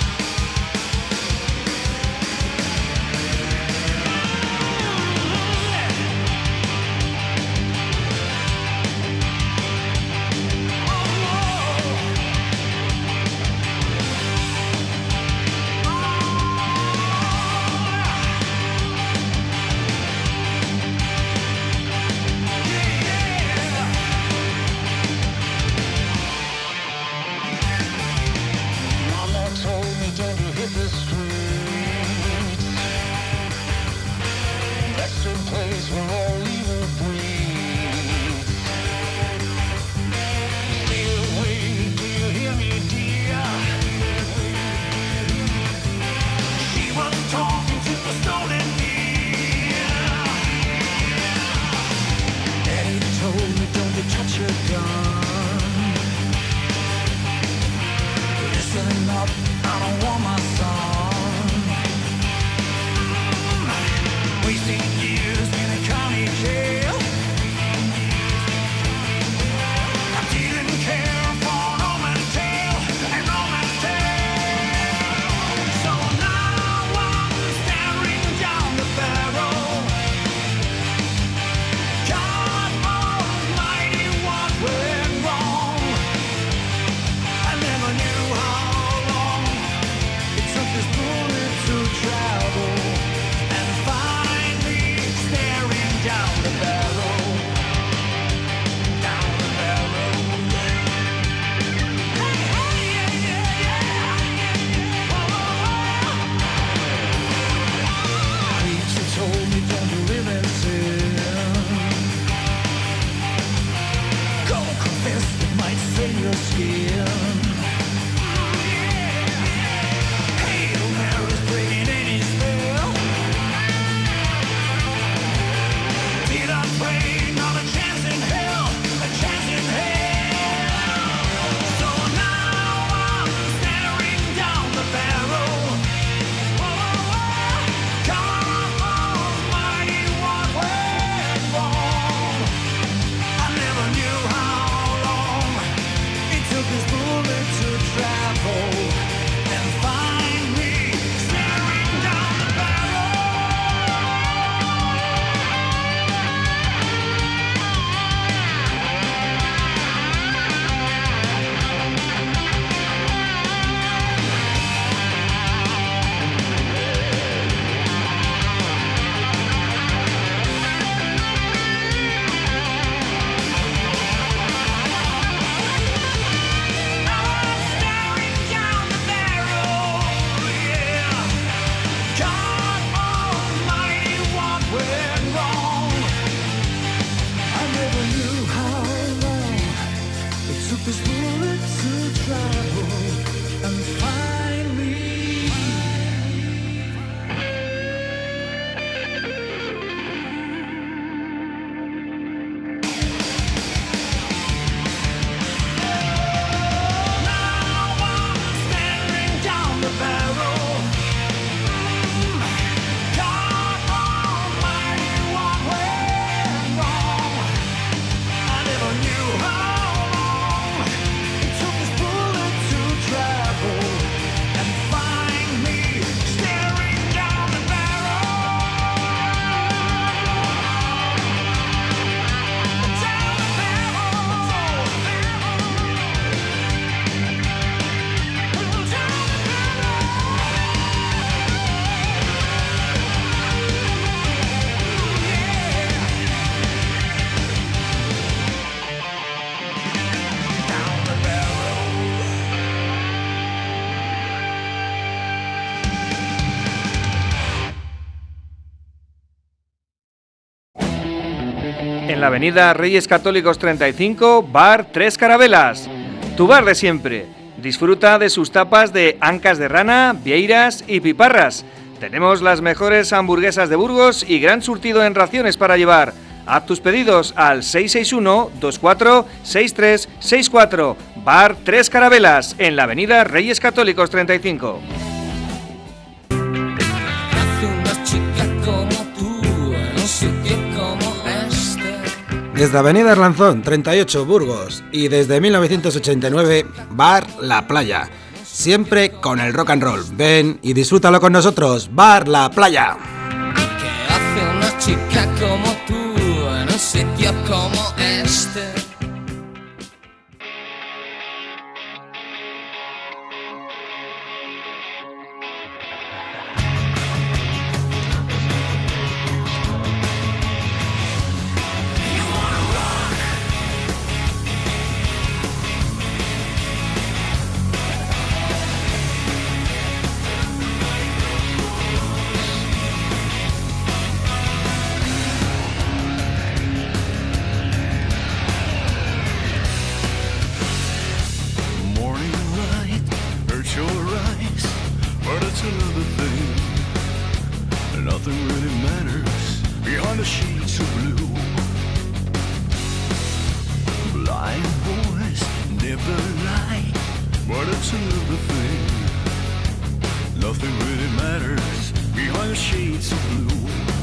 En la avenida Reyes Católicos treinta y cinco, Bar Tres Carabelas. Tu bar de siempre. Disfruta de sus tapas de ancas de rana, vieiras y piparras. Tenemos las mejores hamburguesas de Burgos y gran surtido en raciones para llevar. Haz tus pedidos al seis seis uno, dos cuatro seis tres seis cuatro. Bar Tres Carabelas, en la avenida Reyes Católicos treinta y cinco. Una chica como tú, no sé qué como este. Desde Avenida Arlanzón, treinta y ocho, Burgos. Y desde mil novecientos ochenta y nueve, Bar La Playa. Siempre con el rock and roll. Ven y disfrútalo con nosotros. Bar La Playa. ¿Qué hace una chica como tú en un sitio como este? Morning light hurts your eyes, but it's another thing. Nothing really matters behind the sheets of blue. Blind boys never lie, but it's another thing. Nothing really matters behind the shades of blue.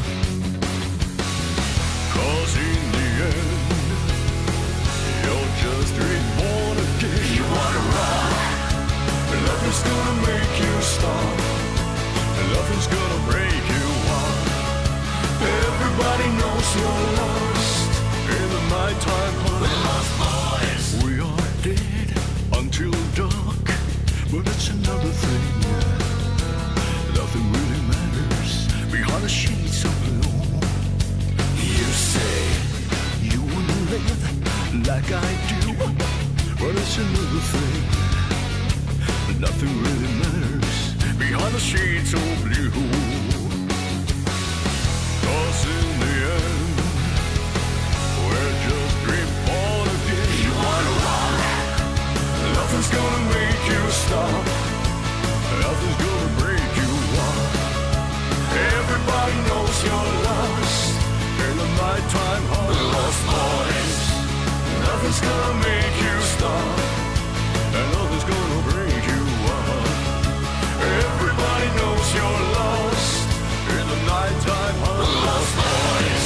'Cause in the end, you're just reborn again. You wanna rock, and nothing's gonna make you stop, and nothing's gonna break you off. Everybody knows you're lost in the nighttime hunt. We're lost boys. We are dead until dark, but it's another thing. Nothing really matters behind the sheets of blue. You say you wanna live like I do, but it's another thing. Nothing really matters behind the sheets of blue. 'Cause in the end, we're just reborn again. You wanna rock, nothing's gonna make you stop, nothing's gonna break you off. Everybody knows you're lost in the nighttime hunt. We're lost boys. Nothing's gonna make you stop, and nothing's gonna break you up. Everybody knows you're lost in the nighttime hunt. We're lost boys.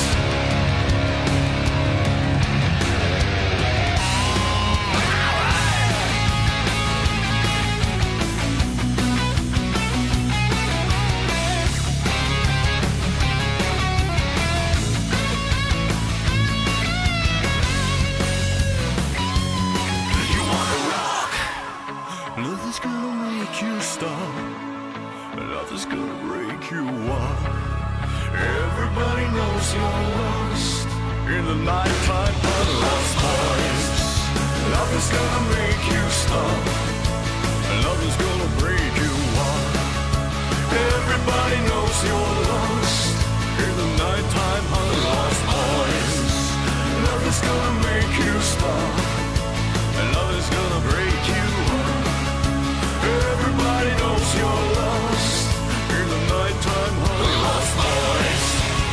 Nothing's gonna make you stop, nothing's gonna break you off. Everybody knows you're lost in the nighttime of the lost boys. Nothing's gonna make you stop, nothing's gonna break you off. Everybody knows you're lost in the nighttime of the lost boys. Nothing's gonna make you stop, nothing's gonna break you off. Everybody knows you're lost in the nighttime of the lost boys.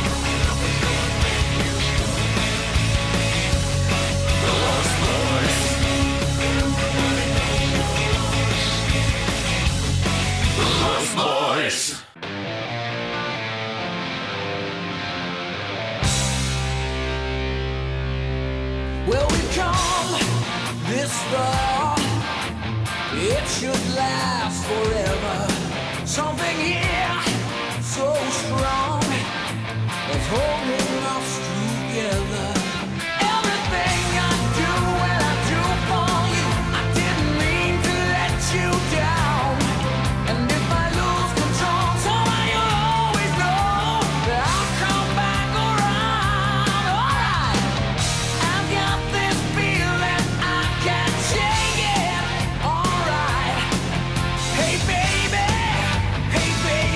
The lost boys. The lost boys. Well, we've come this far, it should last forever. Something here so strong that's holding us together. Everything I do and I do for you, I didn't mean to let you down. And if I lose control, somehow you'll always know that I'll come back around. Alright, I've got this feeling I can't shake it. Alright, hey baby, hey baby.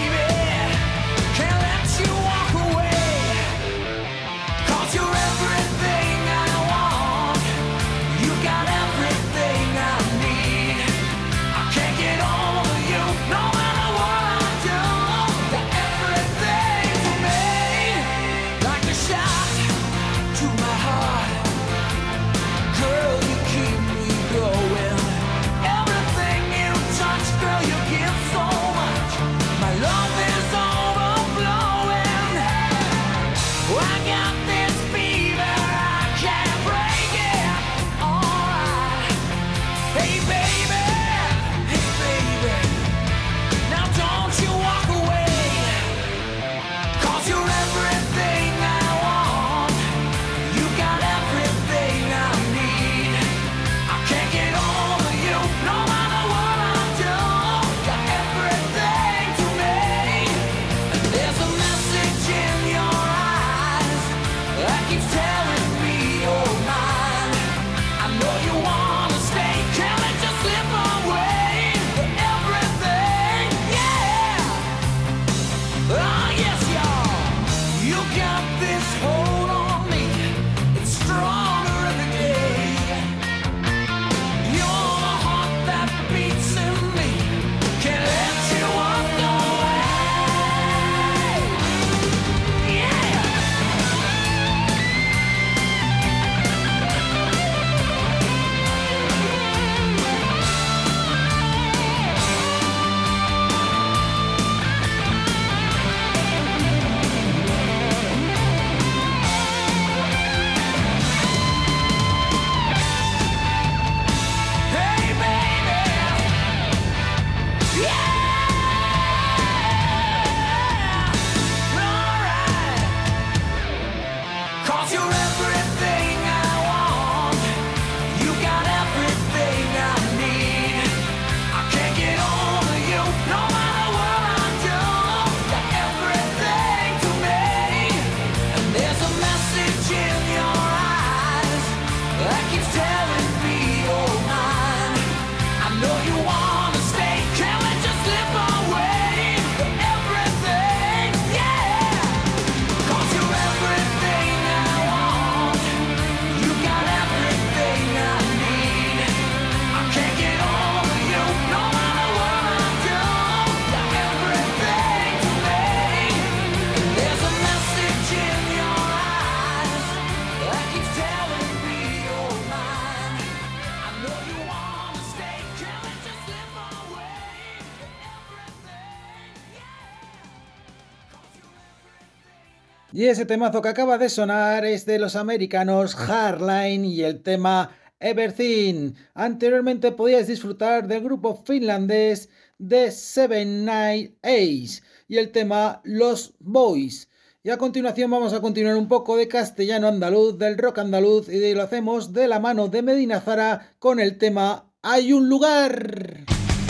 Y ese temazo que acaba de sonar es de los americanos Hardline y el tema Everything. Anteriormente podías disfrutar del grupo finlandés The Seven Night Ace y el tema Los Boys. Y a continuación vamos a continuar un poco de castellano andaluz, del rock andaluz, y lo hacemos de la mano de Medina Zara con el tema Hay un lugar.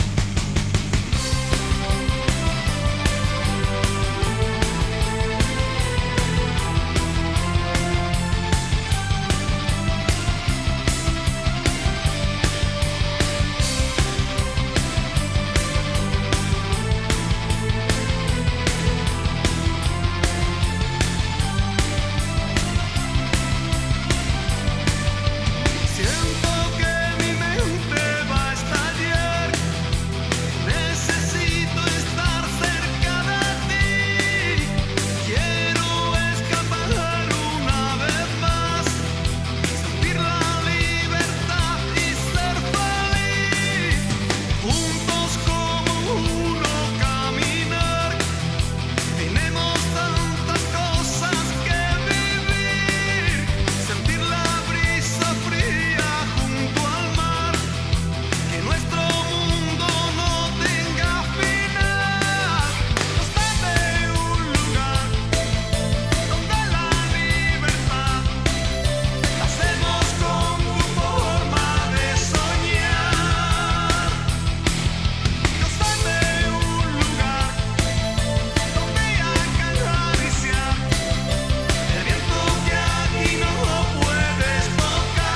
Siento que mi mente va a estallar. Necesito estar cerca de ti. Quiero escapar una vez más, sentir la libertad y ser feliz. Juntos como uno caminar. Tenemos tantas cosas que vivir. Sentir la brisa fría junto al mar. Que nuestro mundo no tenga final. Nos debe un lugar donde la libertad la hacemos con tu forma de soñar. Nos debe un lugar donde acariciar el viento que aquí no puedes tocar.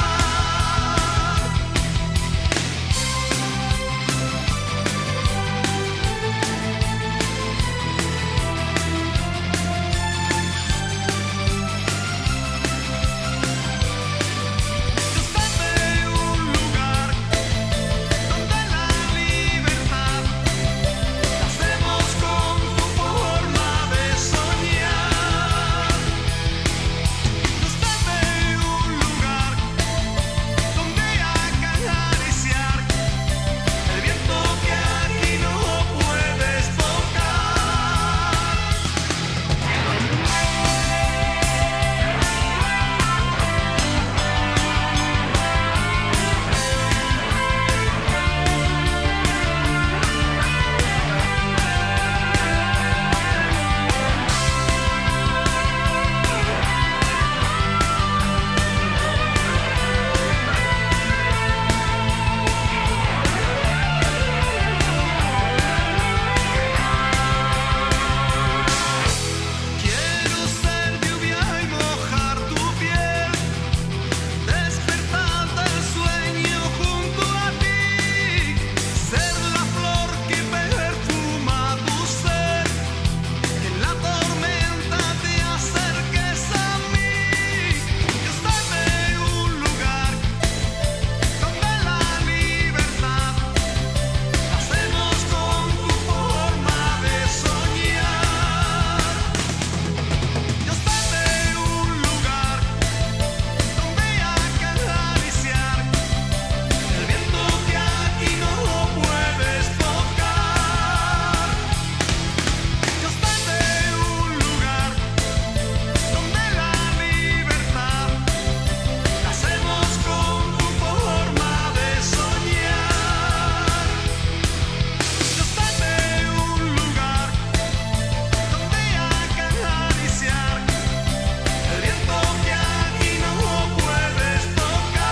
Dame un lugar donde la libertad la hacemos con tu forma de soñar. Dame un lugar donde acariciar el viento que aquí no puedes tocar. Quiero ser lluvia y mojar tu piel, despertar del sueño junto a ti, ser la flor que perfuma tu ser, que en la tormenta te acerques a mí. Dios, dame un lugar donde la libertad la hacemos con tu forma de soñar. Dios, dame un lugar donde acariciar el viento que aquí no puedes tocar. Dios, dame un lugar donde la libertad la hacemos con tu forma de soñar. Dios, dame un lugar donde acariciar el viento que aquí no puedes tocar.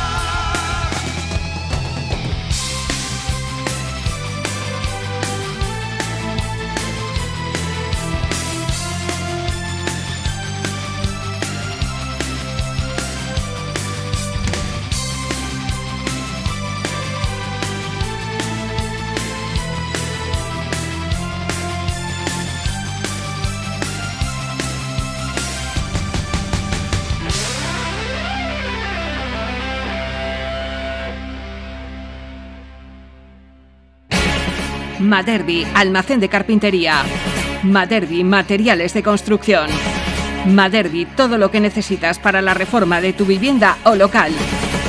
Maderbi, almacén de carpintería. Maderbi, materiales de construcción. Maderbi, todo lo que necesitas para la reforma de tu vivienda o local.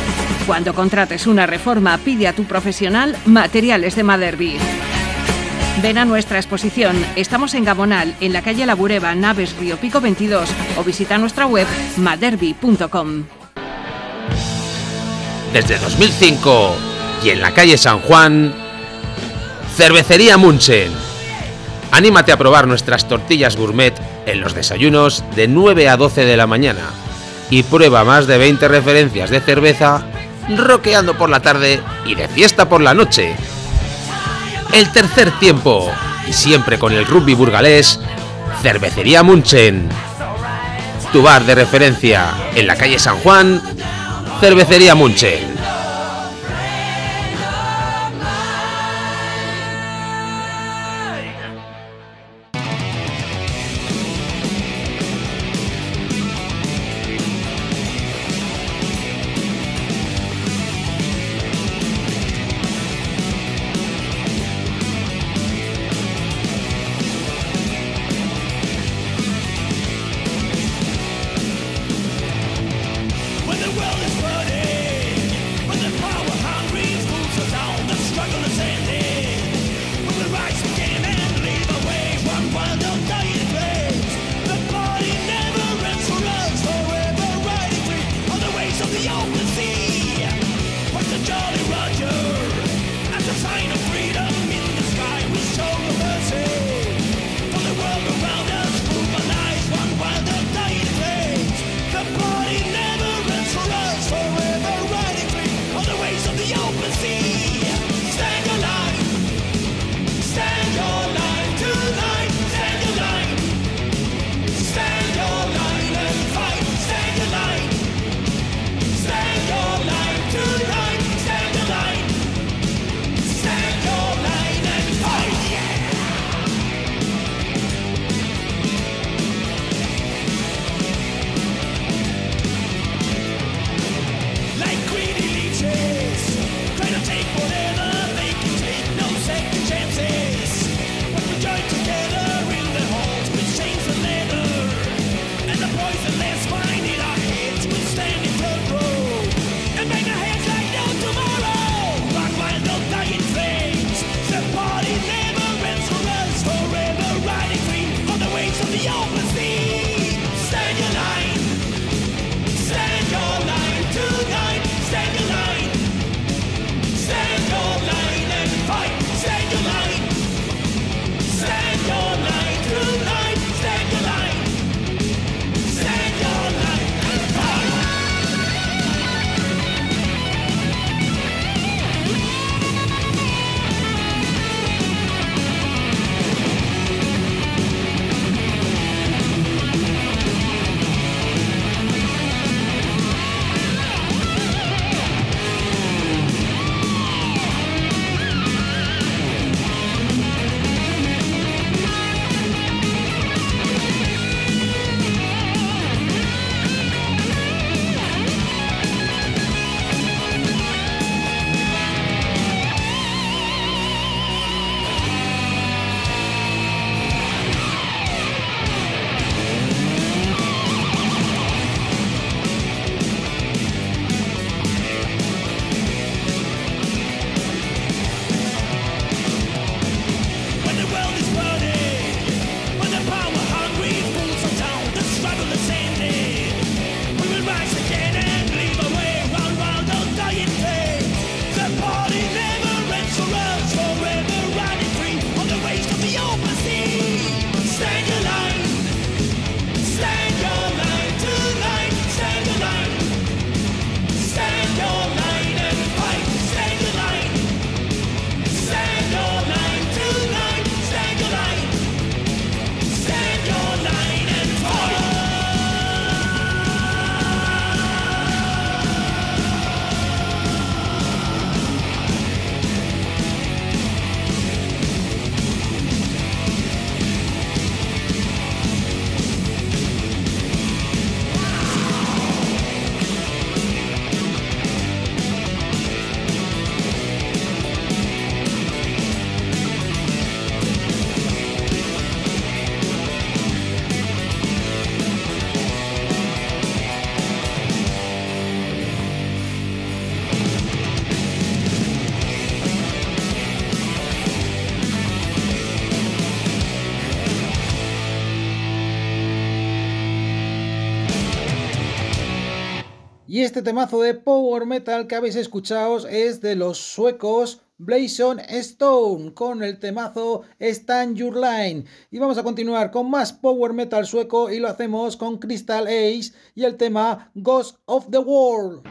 Cuando contrates una reforma, pide a tu profesional Materiales de Maderbi. Ven a nuestra exposición. Estamos en Gabonal, en la calle La Bureba, Naves Río Pico veintidós, o visita nuestra web maderbi punto com. Desde dos mil cinco y en la calle San Juan, Cervecería Munchen. Anímate a probar nuestras tortillas gourmet en los desayunos de nueve a doce de la mañana y prueba más de veinte referencias de cerveza roqueando por la tarde y de fiesta por la noche. El tercer tiempo y siempre con el rugby burgalés, Cervecería Munchen. Tu bar de referencia en la calle San Juan, Cervecería Munchen. When the world is burning Y este temazo de power metal que habéis escuchado es de los suecos Blazon Stone con el temazo Stand Your Line. Y vamos a continuar con más power metal sueco y lo hacemos con Crystal Ace y el tema Ghost of the World.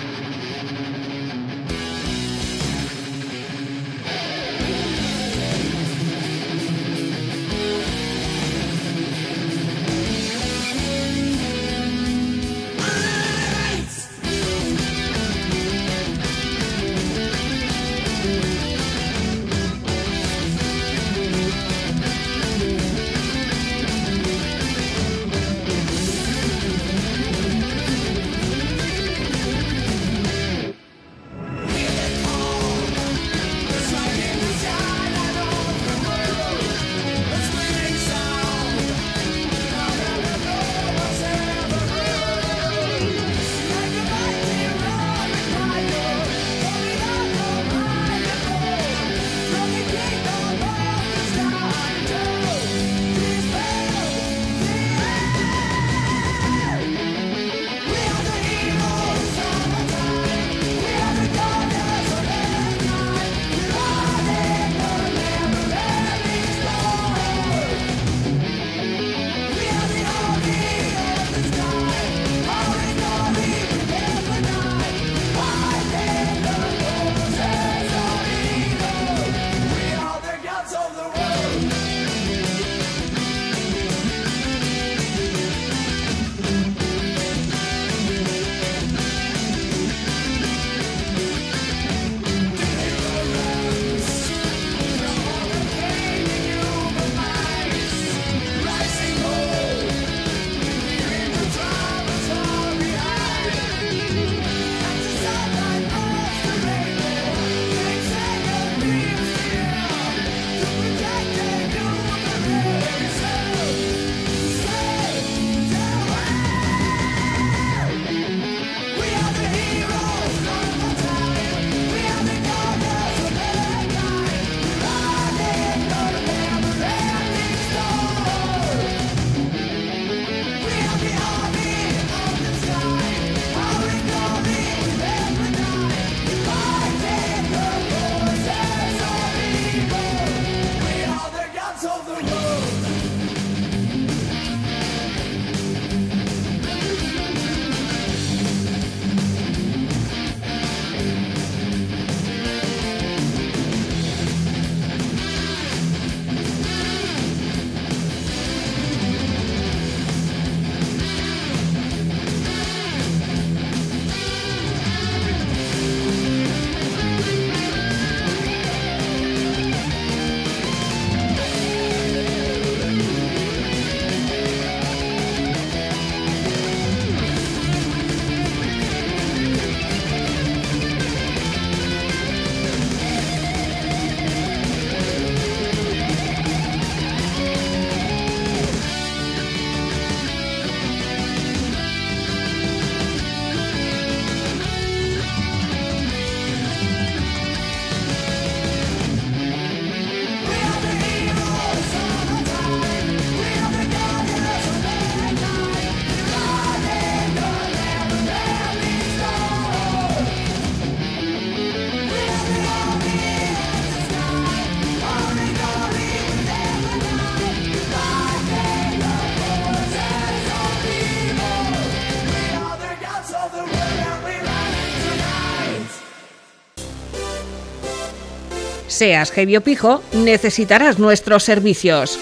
Seas heavy o pijo, necesitarás nuestros servicios.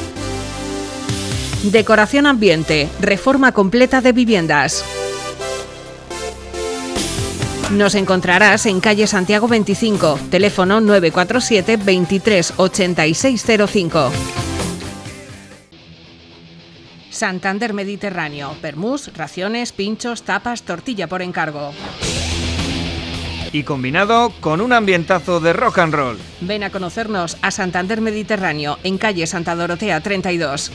Decoración ambiente, reforma completa de viviendas. Nos encontrarás en calle Santiago veinticinco, teléfono nueve cuatro siete, veintitrés, ochenta y seis cero cinco. Santander Mediterráneo, permús, raciones, pinchos, tapas, tortilla por encargo. Y combinado con un ambientazo de rock and roll. Ven a conocernos a Santander Mediterráneo, en calle Santa Dorotea treinta y dos.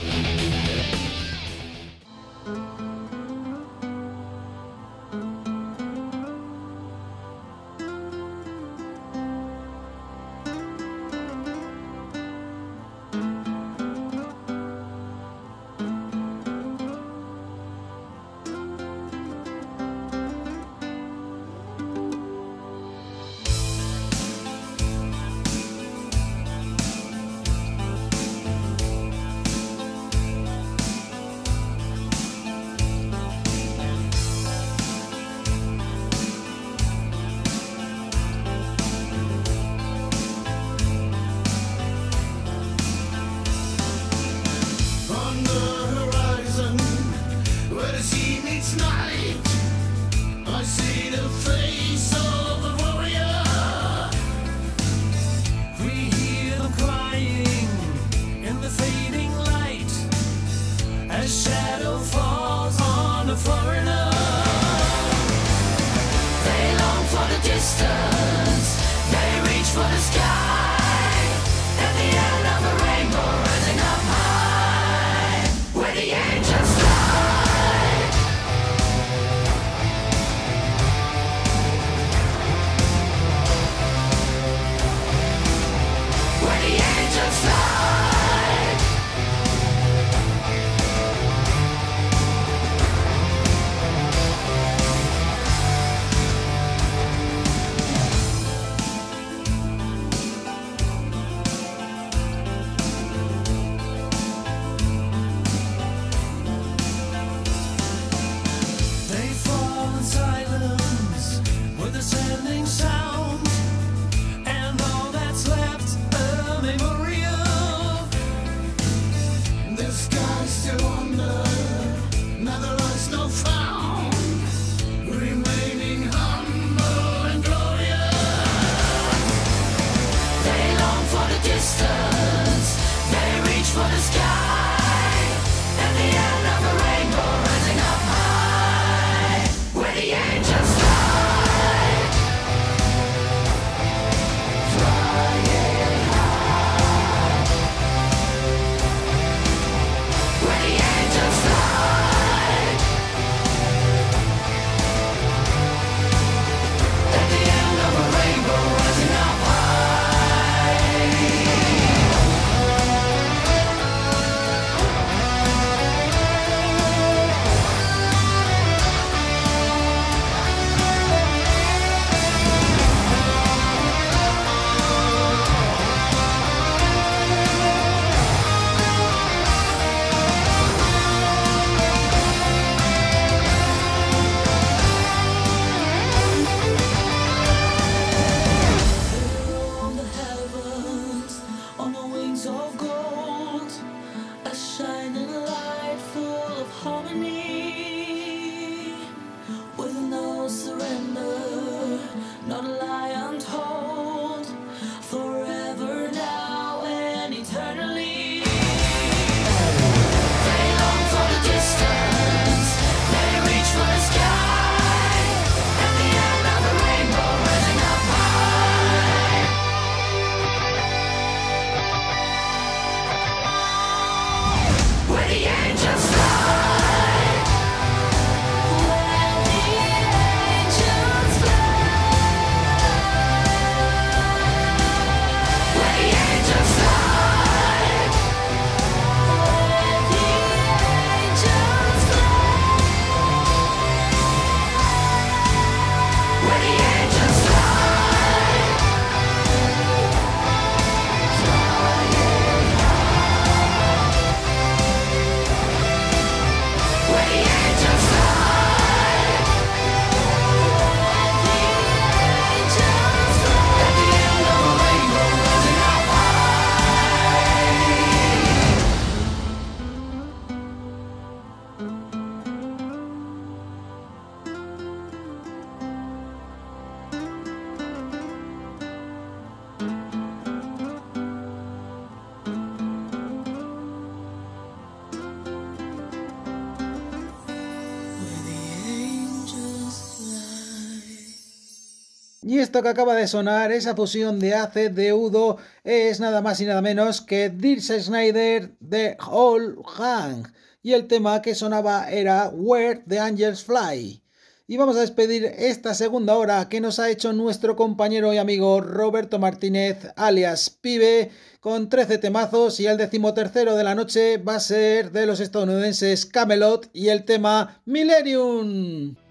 Y esto que acaba de sonar, esa fusión de Acid de Udo, es nada más y nada menos que Dirk Schneider de Whole Gang. Y el tema que sonaba era Where the Angels Fly. Y vamos a despedir esta segunda hora que nos ha hecho nuestro compañero y amigo Roberto Martínez, alias Pibe, con trece temazos, y el decimotercero de la noche va a ser de los estadounidenses Camelot y el tema Millennium.